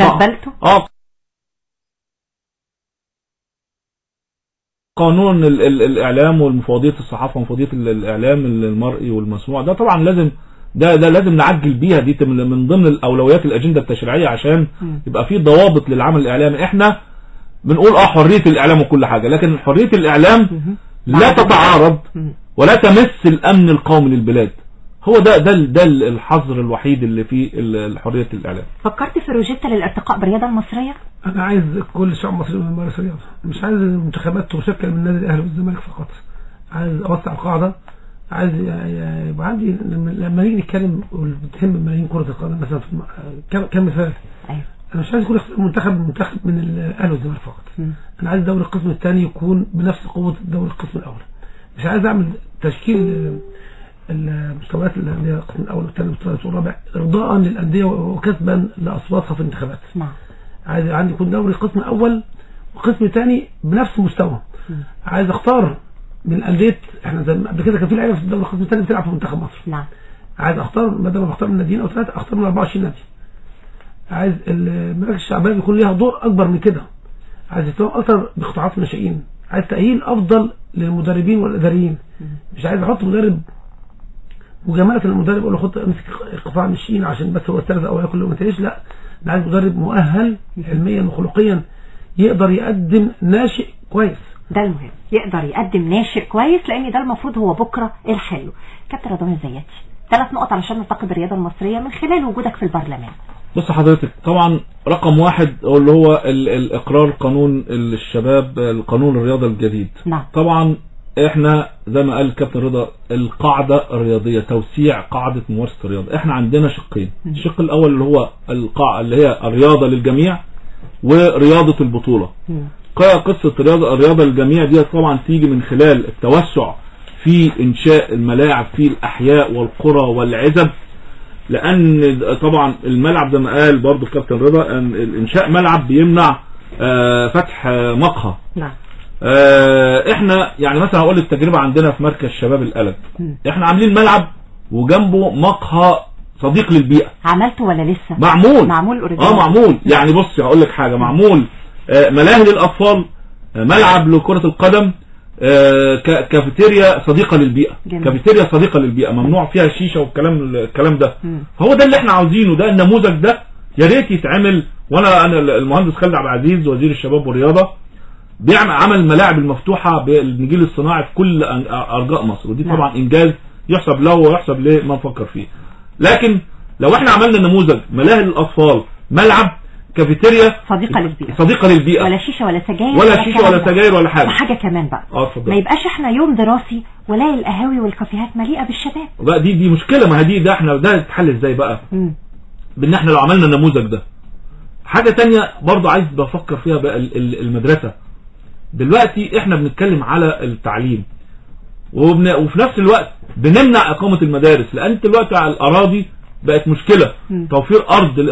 قانون الاعلام والمفوضية الصحافة ومفوضية الاعلام المرئي والمسموع ده طبعا لازم ده لازم نعجل بيها. دي من ضمن الاولويات الاجندة التشريعية عشان يبقى في ضوابط للعمل الاعلامي. احنا بنقول حرية الاعلام وكل حاجة، لكن حرية الاعلام لا تتعارض ولا تمس الامن القومي للبلاد. هو ده الحظر الوحيد اللي فيه حرية الإعلام. فكرت في روجيتا للارتقاء بالرياضة المصرية؟ أنا عايز كل شعب مصري يمارس الرياضة، مش عايز المنتخبات تشكل من النادي الأهلي والزمالك فقط، عايز أوسع القاعدة، عايز يبقى عندي لما نيجي نتكلم وبتهم ملايين كرة القدم مثلا كم مثال. أيوة. أنا مش عايز يكون منتخب من الأهلي والزمالك فقط. أنا عايز دوري القسم الثاني يكون بنفس قوة دوري القسم الأول. مش عايز أعمل تشكيل المستويات الأندية القسم الأول والثاني والثالث والرابع إرضاء للأندية وكسبا لأصواتها في الانتخابات. عايز عندي يكون دوري قسم أول وقسم ثاني بنفس المستوى. عايز أختار من الأندية، احنا زي قبل كده كان في لعيبه في الدوري القسم الثاني بتلعب في منتخب مصر. نعم. عايز اختار بدل ما بختار من ناديين او ثلاثه اختار من 24 نادي. عايز المراكز الشعبيه يكون ليها دور اكبر من كده. عايز اهتمام اكثر بقطاعات الناشئين. عايز تاهيل افضل للمدربين والاداريين. مش عايز احط مدرب وجماله المدرب اقول له خد امسك قطاع الناشئين عشان بس هو الثالث او كله ما تلاقيش. لا، انا عايز مدرب مؤهل علميا وخلقيا يقدر يقدم ناشئ كويس. ده المهم، يقدر يقدم ناشئ كويس، لان ده المفروض هو بكره الحلو. كابتن رضوان الزياتي، 3 نقط علشان ننتقد الرياضه المصريه من خلال وجودك في البرلمان. بص حضرتك، طبعا رقم 1 اللي هو الاقرار قانون الشباب، القانون الرياضه الجديد. نعم. طبعا احنا زي ما قال الكابتن رضا القاعده الرياضيه، توسيع قاعده ممارسه الرياضه. احنا عندنا شقين، الشق الاول اللي هو القاعده اللي هي الرياضه للجميع ورياضه البطوله. قصة الرياضة للجميع دي طبعا تيجي من خلال التوسع في إنشاء الملاعب في الأحياء والقرى والعزب، لأن طبعا الملعب زي ما قال برضو الكابتن رضا أن إنشاء ملعب بيمنع فتح مقهى. نعم. احنا يعني مثلا هقول التجربة عندنا في مركز شباب القلب، احنا عاملين ملعب وجنبه مقهى صديق للبيئة. عملته ولا لسه؟ معمول اوريدي. معمول. يعني بص هقول لك حاجة، معمول ملاهي للأطفال، ملعب لكرة القدم، كافيتيريا صديقة للبيئة. كافيتيريا صديقة للبيئة ممنوع فيها شيشة والكلام ده. هو ده اللي احنا عاوزينه، ده النموذج ده يا ريت يتعمل. وانا المهندس خالد عبد العزيز وزير الشباب والرياضة عمل ملاعب المفتوحة بالنجيل الصناعي في كل أرجاء مصر، ودي طبعا إنجاز يحسب له ويحسب لما نفكر فيه. لكن لو احنا عملنا نموذج ملاهي للأطفال، ملعب، كافيتيريا صديقة للبيئة، ولا شيشة ولا سجاير ولا سجاير ولا حاجة. وحاجة كمان بقى ما يبقاش احنا يوم دراسي ولا القهاوي والكافيهات مليئة بالشباب. بقى دي مشكلة. ما هي ده احنا ده تتحل ازاي بقى؟ بان احنا لو عملنا النموذج ده. حاجة تانية برضو عايز بفكر فيها بقى المدرسة. دلوقتي احنا بنتكلم على التعليم وفي نفس الوقت بنمنع اقامة المدارس، لان دلوقتي على الاراضي بقت مشكلة توفير ارض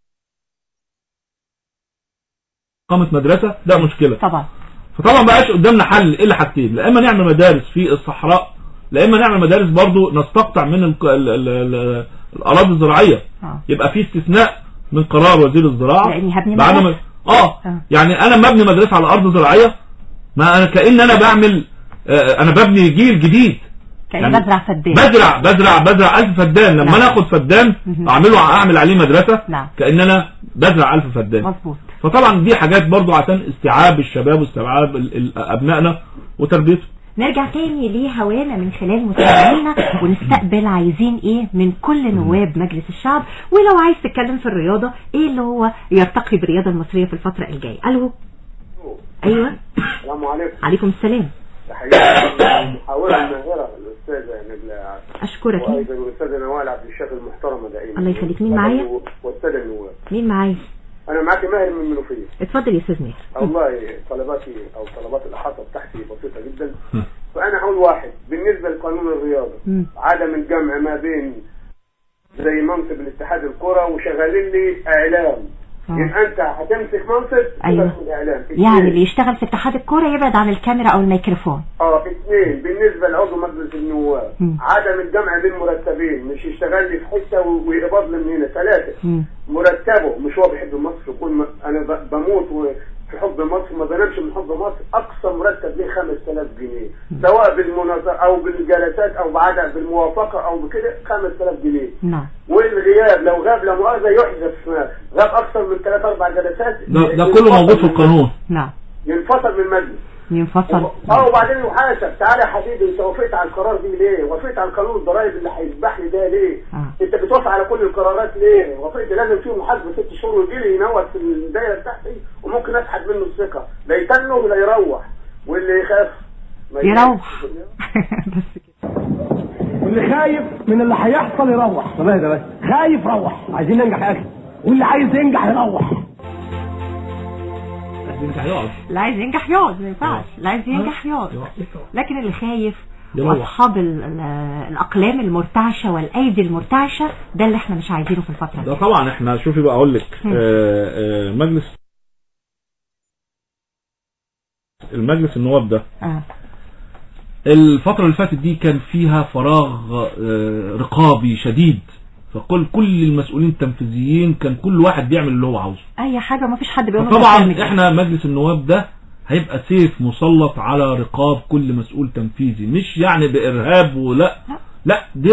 إقامة مدرسة، ده مشكلة طبعا. فطبعا بقاش قدامنا حل إلا حاجتين، لا إما نعمل مدارس في الصحراء، لا إما نعمل مدارس برضو نستقطع من الأراضي الزراعية. يبقى في استثناء من قرار وزير الزراعة. يعني هبني مدرسة. يعني أنا لما أبني مدرسة على أرض زراعية، ما أنا كأن أنا بعمل أنا ببني جيل جديد. يعني بزرع فدان. بزرع 1000 فدان. لما أنا أخد فدان أعمل عليه مدرسة. كأن أنا بزرع 1000 فدان. مظبوط. فطبعا دي حاجات برضو عشان استيعاب الشباب واستيعاب أبنائنا وتربيته. نرجع تاني لهوانا من خلال متابعينا ونستقبل عايزين ايه من كل نواب مجلس الشعب، ولو عايز تتكلم في الرياضة ايه اللي هو يرتقي بالرياضة المصرية في الفترة الجاية. الو. ايوه. السلام عليكم. عليكم السلام. تحياتي المحاورة الماهرة الأستاذة نجلاء. أشكرك. وأيضا الأستاذة نوال عبد الشافي المحترمة دائما. الله يخليك. مين معايا؟ والسادة النواب. مين معايا؟ أنا معاك ماهر من المنوفية. اتفضل يا أستاذ ماهر. والله طلباتي أو طلبات الإحاطة بتاعتي بسيطة جدا. فأنا هقول واحد بالنسبة لقانون الرياضة، عدم الجمع ما بين زي منصب الاتحاد الكرة وشغالين لي إعلام. يبقى انت هتمسك منصب. ايوه. يعني اللي يشتغل في اتحاد الكوره يبعد عن الكاميرا او الميكروفون. 2 بالنسبه لعضو مجلس النواب، عدم الجمع بين مرتبين، مش يشتغل لي في حته ويقبض لي من هنا. 3 مرتبه مش هو بيحب مصر، يكون انا بموت في حب مصر، ما بنامش من حب مصر. اقصى مرتب ليه 5000 جنيه، سواء بالمناظره او بالجلسات او بعدها بالموافقه او بكده 5000 جنيه. نعم. والغياب لو غاب لا مؤاخذه يحذف، غاب اكثر من 3-4 جلسات ده كله موجود في القانون. نعم. ينفصل من المجلس. ينفصل. وبعدين يحاسب. تعالى يا حبيبي، انت وافقت على القرار دي ليه؟ وافقت على قانون الضرائب اللي هيذبح لي ده ليه؟ انت بتوافق على كل القرارات ليه؟ وافقت لازم فيه محاسبه 6 شهور ويجي لي ينور في الدايره بتاعتي وممكن اسحب منه الثقه، لا يتنه ولا يروح، واللي يخاف يروح. بس كده. واللي خايف من اللي هيحصل يروح. والله ده بس خايف روح. عايزين ننجح يا اخي، واللي عايز ينجح يروح. اللي عايز ينجح يقعد، ما ينفعش. اللي عايز ينجح يقعد. لكن اللي خايف واصحاب الاقلام المرتعشه والايدي المرتعشه ده اللي احنا مش عايزينه في الفتره ده. طبعا احنا شوفي بقى اقول لك المجلس النواب ده الفترة اللي فاتت دي كان فيها فراغ رقابي شديد، فكل المسؤولين التنفيذيين كان كل واحد بيعمل اللي هو عاوزه، اي حاجة ما فيش حد بيقول. طبعا احنا مجلس النواب ده هيبقى سيف مسلط على رقاب كل مسؤول تنفيذي، مش يعني بإرهاب ولا لا، دي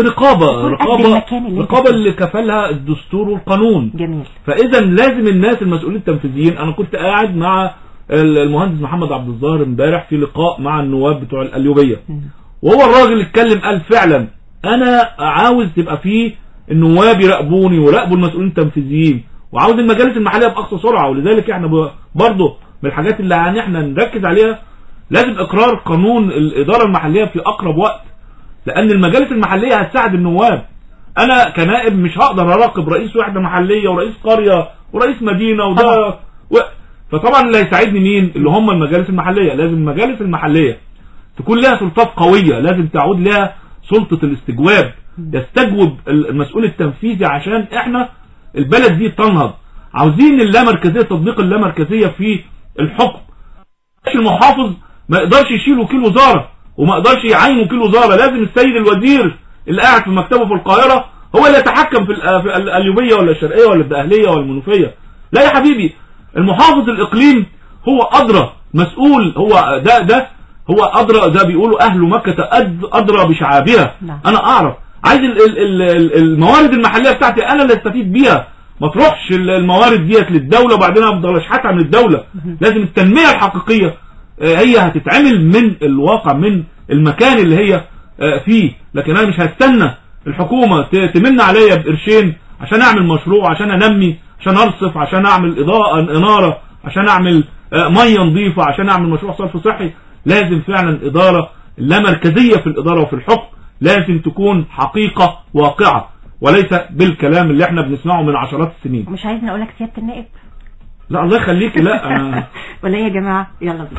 رقابة اللي كفلها الدستور والقانون. جميل. فاذا لازم الناس المسؤولين التنفيذيين، انا كنت قاعد مع المهندس محمد عبد الظاهر امبارح في لقاء مع النواب بتوع القليوبية، وهو الراجل اتكلم قال فعلا انا عاوز تبقى فيه النواب يراقبوني ويراقبوا المسؤولين التنفيذيين، وعاوز المجالس المحلية بأقصى سرعة. ولذلك احنا برضه من الحاجات اللي احنا نركز عليها لازم اقرار قانون الادارة المحلية في اقرب وقت، لان المجالس المحلية هتساعد النواب. انا كنائب مش هقدر اراقب رئيس وحدة محلية ورئيس قرية ورئيس مدينة وده فطبعا اللي هيساعدني مين؟ اللي هم المجالس المحلية. لازم المجالس المحلية تكون لها سلطات قوية، لازم تعود لها سلطة الاستجواب، يستجوب المسؤول التنفيذي عشان احنا البلد دي تنهض. عاوزين اللامركزية، تطبيق اللامركزية في الحكم. المحافظ ما يقدرش يشيل وكيل وزارة وما يقدرش يعين وكيل وزارة، لازم السيد الوزير اللي قاعد في مكتبه في القاهرة هو اللي يتحكم في القليوبية ولا الشرقية ولا الدقهلية ولا المنوفية. لا يا حبيبي، المحافظ الإقليم هو أدرى مسؤول، هو ده هو أدرى، ده بيقولوا أهل مكة أدرى بشعابها. أنا أعرف، عايز الموارد المحلية بتاعتي أنا اللي استفيد بيها، ما تروحش الموارد ديت للدولة وبعدين أفضل أشحتها من الدولة. لازم التنمية الحقيقية هي هتتعمل من الواقع، من المكان اللي هي فيه. لكن أنا مش هستنى الحكومة تمن عليا بقرشين عشان أعمل مشروع، عشان أنمي، عشان أرصف، عشان أعمل إنارة، عشان أعمل مية نظيفة، عشان أعمل مشروع صرف صحي. لازم فعلا إدارة اللامركزية في الإدارة وفي الحكم لازم تكون حقيقة واقعة، وليس بالكلام اللي احنا بنسمعه من عشرات السنين. مش عايزني أقولك سيادة النائب؟ لا الله يخليك. لا أنا ولا يا جماعة يلا بينا.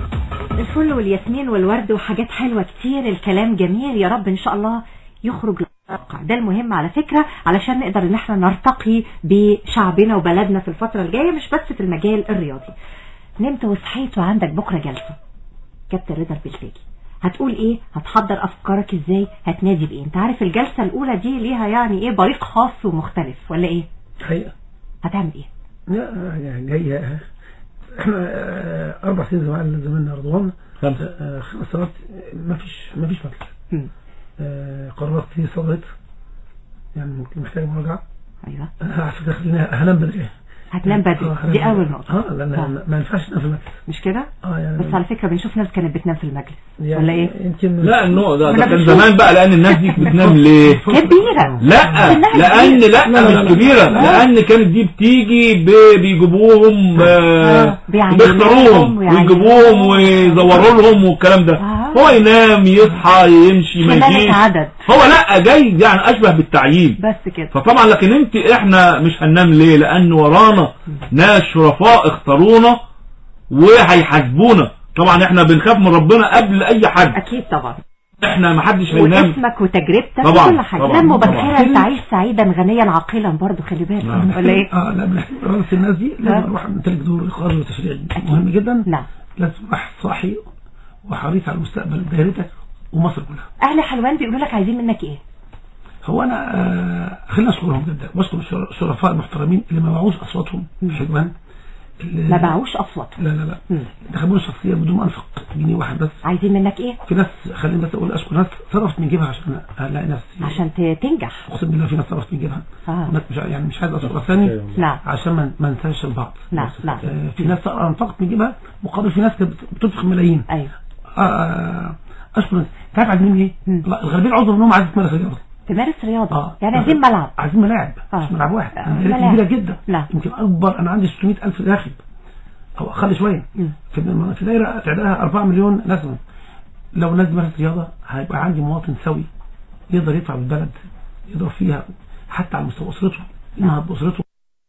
الفل والياسمين والورد وحاجات حلوة كتير، الكلام جميل، يا رب إن شاء الله يخرج للواقع. ده المهم على فكرة، علشان نقدر ان احنا نرتقي بشعبنا وبلدنا في الفترة الجاية، مش بس في المجال الرياضي. نمت وصحيت وعندك بكرة جلسة كابتن رضا البلتاجي، هتقول ايه؟ هتحضر افكارك ازاي؟ هتنادي بايه؟ انت عارف الجلسة الاولى دي ليها يعني ايه بريق خاص ومختلف ولا ايه؟ حقيقة. هتعمل ايه؟ لا يعني جاية احنا 4 سنين زماننا رضوان 5 سنوات ما فيش مجلس. قرارات كتير صدرت يعني ممكن محتاج مراجعة. ايوه على فكرة هنام بدري. هتنام بدري، دي اول نقطة. لان ما ينفعش ننام في المجلس، مش كده؟ يعني بس على فكرة بنشوف ناس كانت بتنام في المجلس يعني ولا ايه؟ يمكن لا النوع ده كان زمان بقى، لان الناس دي بتنام ليه؟ كبيرة. لا لان مش كبيرة، لان كانت دي بتيجي بيجيبوهم بيختاروهم ويجيبوهم ويزوروا لهم والكلام ده. هو ينام يصحى يمشي ما يجيش، هو لا جاي يعني اشبه بالتعيين بس كده. فطبعا لكن احنا مش هننام ليه؟ لان ورانا ناس شرفاء اختارونا وهيحاسبونا. طبعا احنا بنخاف من ربنا قبل اي حد. اكيد طبعا. احنا ما حدش هينام. واسمك وتجربتك طبعا وكل حاجه. نام مبكرا تعيش سعيدا غنيا عاقلا برضه، خلي بالك ولا ايه؟ لا بنحترم الناس دي، لازم نروح نمتلك دور اقراري وتشريعي مهم جدا. نعم. لازم واحد صاحي وحريص على مستقبل دائرتك ومصر كلها. اهل حلوان بيقولوا لك عايزين منك ايه؟ هو انا خلينا نشكرهم جدا واشكر الشرفاء المحترمين اللي ما وعوش اصواتهم في حلوان ما باعوش اصواتهم. لا انتخابون الشخصيه بدون ما انفق جنيه واحد بس. عايزين منك ايه؟ في ناس، خليني بس اقول اشكر ناس صرفت من جيبها عشان الاقي نفسي، عشان تنجح. اقسم بالله في ناس صرفت من جيبها. ناس مش عايز اذكر اسامي عشان ما ننساش البعض. في ناس انفقت من جيبها مقابل في ناس بتنفق ملايين. ايوه. اشكر. تعرف عايزين ايه؟ الغالبيه العظمى منهم عايز تمارس رياضه. تمارس رياضه. يعني عايزين ملعب. عايزين ملاعب. مش ملعب واحد. ملاعب كبيره جدا. يمكن اكبر. انا عندي 600,000 داخل او اقل شويه. في دايره تعدادها 4 مليون نسمه. لو الناس مارس رياضه هيبقى عندي مواطن سوي يقدر يدفع بالبلد، يقدر فيها حتى على مستوى اسرته، ينهض باسرته.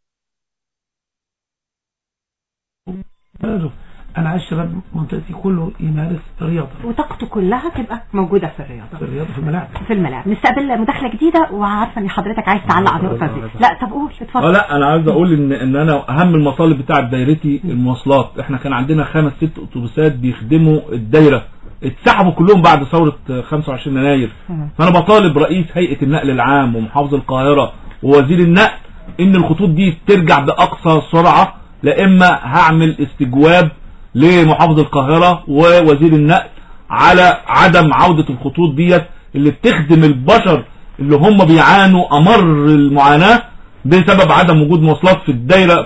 انا عايز شباب منطقتي كله يمارس رياضه، وطاقته كلها تبقى موجوده في الرياضه في الملاعب. نستقبل مداخله جديده، وعارفه ان حضرتك عايز تعلق على النقطه دي. لا طب قول اتفضل. لا انا عايز اقول ان انا اهم المطالب بتاعه دايرتي المواصلات. احنا كان عندنا 5-6 اتوبيسات بيخدموا الدايره، اتسحبوا كلهم بعد ثوره 25 يناير. فانا بطالب رئيس هيئه النقل العام ومحافظ القاهره ووزير النقل ان الخطوط دي ترجع باقصى سرعه، لا اما هعمل استجواب لمحافظ القاهرة ووزير النقل على عدم عودة الخطوط ديت اللي بتخدم البشر اللي هم بيعانوا أمر المعاناة بسبب عدم وجود مواصلات في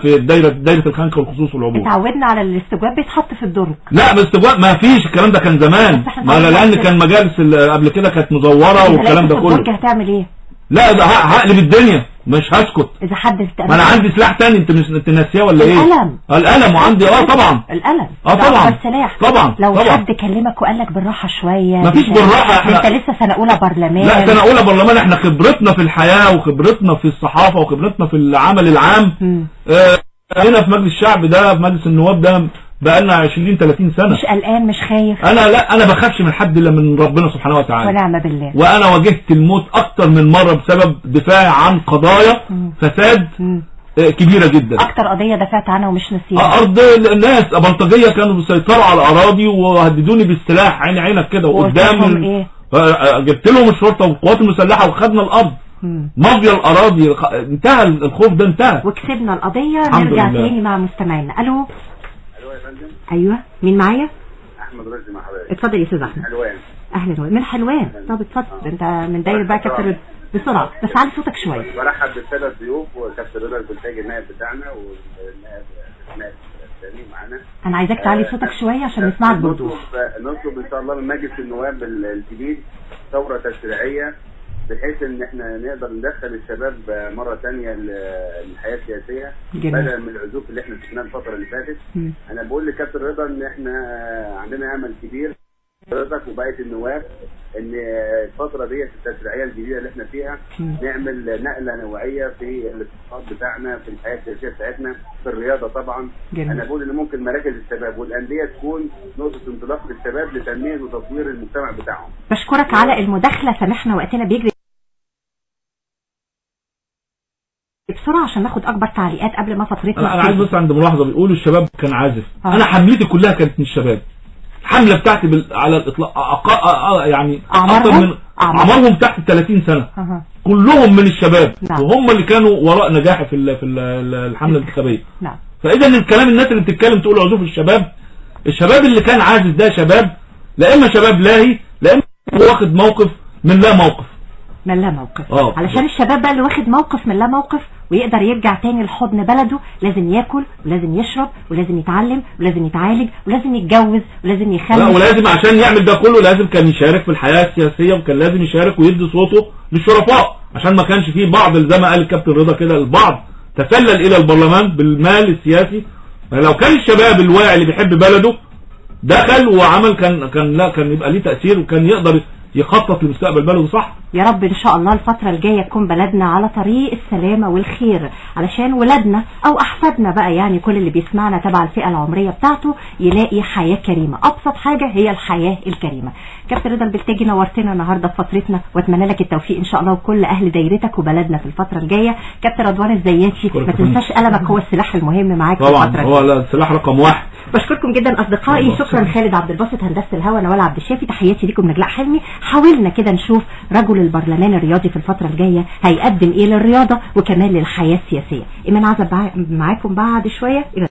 دايرة الخنقة والخصوص والعبور. اتعودنا على الاستجواب بيتحط في الدرج. لا الاستجواب ما فيش، الكلام ده كان زمان، لأن كان مجالس قبل كده كانت مزورة والكلام ده كله. الدرج هتعمل ايه؟ لا ده هقلب الدنيا، مش هسكت. اذا حد ما انا عندي سلاح تاني انت ناسيه ولا ايه؟ القلم وعندي طبعا القلم طبعا السلاح طبعا. لو حد كلمك وقال لك بالراحه شويه، مفيش بالراحه. انت لسه سنه اولى برلمان. لا سنه اولى برلمان، احنا خبرتنا في الحياه وخبرتنا في الصحافه وخبرتنا في العمل العام هنا في مجلس الشعب ده، في مجلس النواب ده بقالنا 20-30 سنه. مش قلقان مش خايف؟ انا بخافش من حد الا من ربنا سبحانه وتعالى ونعم بالله. وانا واجهت الموت اكتر من مره بسبب دفاعي عن قضايا فساد كبيره جدا. اكتر قضيه دفعت عنها ومش نسيها ارض الناس بلطجيه كانوا بيسيطروا على الاراضي وهددوني بالسلاح عينك كده وقدام. ايه؟ جبت لهم الشرطه والقوات المسلحه وخدنا الارض. مافيا الاراضي انتهى الخوف ده انتهى وكسبنا القضيه. نرجع تاني مع مستمعينا. الو يا فندم. ايوه مين معايا؟ احمد رشدي مع حضرتك. اتفضل يا استاذ احمد. حلوان. اهلا من حلوان. طب اتفضل انت من دايره بقى كابتن بسرعه بس علي صوتك شويه. برحب بالساده الضيوف وكابتن رضا البلتاجي النائب بتاعنا والنائب الثاني معانا. انا عايزاك تعلي صوتك شويه عشان نسمعك بوضوح. نطلب ان شاء الله من مجلس النواب الجديد ثوره تشريعيه بحيث ان احنا نقدر ندخل الشباب مرة تانية للحياة السياسية بدلا من العزوف اللي احنا شفناه الفترة اللي فاتت. انا بقول لكابتن رضا ان احنا عندنا امل كبير حضرتك وبقية النواب ان الفترة دي التشريعية الجديدة اللي احنا فيها نعمل نقلة نوعية في الاقتصاد بتاعنا، في الحياة السياسية بتاعتنا، في الرياضة طبعا. انا بقول ان ممكن مراكز الشباب والاندية تكون نقطة انطلاق للشباب لتنمية وتطوير المجتمع بتاعهم. بشكرك على المداخلة. سامحنا وقتنا بيجري بسرعة عشان ناخد اكبر تعليقات قبل ما فترتنا. انا عايز بس عند ملاحظة بيقولوا الشباب كان عازف. انا حملتي كلها كانت من الشباب. الحملة بتاعتي على الاطلاق يعني اعمارهم تحت 30 سنة. كلهم من الشباب. وهم اللي كانوا وراء نجاحي في الحملة الانتخابية. فاذا الكلام الناس اللي بتتكلم تقول عزوف الشباب اللي كان عازف ده شباب، لا اما شباب لاهي لا اما واخد موقف من لا موقف. علشان الشباب بقى اللي واخد موقف من لا موقف ويقدر يرجع تاني لحضن بلده لازم ياكل ولازم يشرب ولازم يتعلم ولازم يتعالج ولازم يتجوز ولازم يخلف. لا ولازم عشان يعمل ده كله لازم كان يشارك في الحياة السياسية وكان لازم يشارك ويدي صوته للشرفاء، عشان ما كانش فيه بعض زي ما قال الكابتن رضا كده البعض تسلل الى البرلمان بالمال السياسي. لو كان الشباب الواعي اللي بيحب بلده دخل وعمل كان يبقى ليه تأثير وكان يقدر يخطط لمستقبل بلده صح. يا رب ان شاء الله الفترة الجاية تكون بلدنا على طريق السلامة والخير علشان ولادنا او احفادنا بقى يعني كل اللي بيسمعنا تبع الفئة العمرية بتاعته يلاقي حياة كريمة. ابسط حاجة هي الحياة الكريمة. كابتن رضا البلتاجي نورتنا النهاردة في فترتنا واتمنى لك التوفيق ان شاء الله وكل اهل دايرتك وبلدنا في الفترة الجاية. كابتن رضوان الزياتي ما تنساش قلمك هو السلاح المهم معاك في الفترة طبعا هو السلاح رقم 1. بشكركم جدا اصدقائي. شكرا خالد عبد الباسط هندسة الهوا، نوال عبد الشافي، تحياتي لكم نجلاء حلمي. حاولنا كده نشوف رجل البرلمان الرياضي في الفترة الجاية هيقدم ايه للرياضة وكمان للحياة السياسية. ايمان عزب معاكم بعد شوية.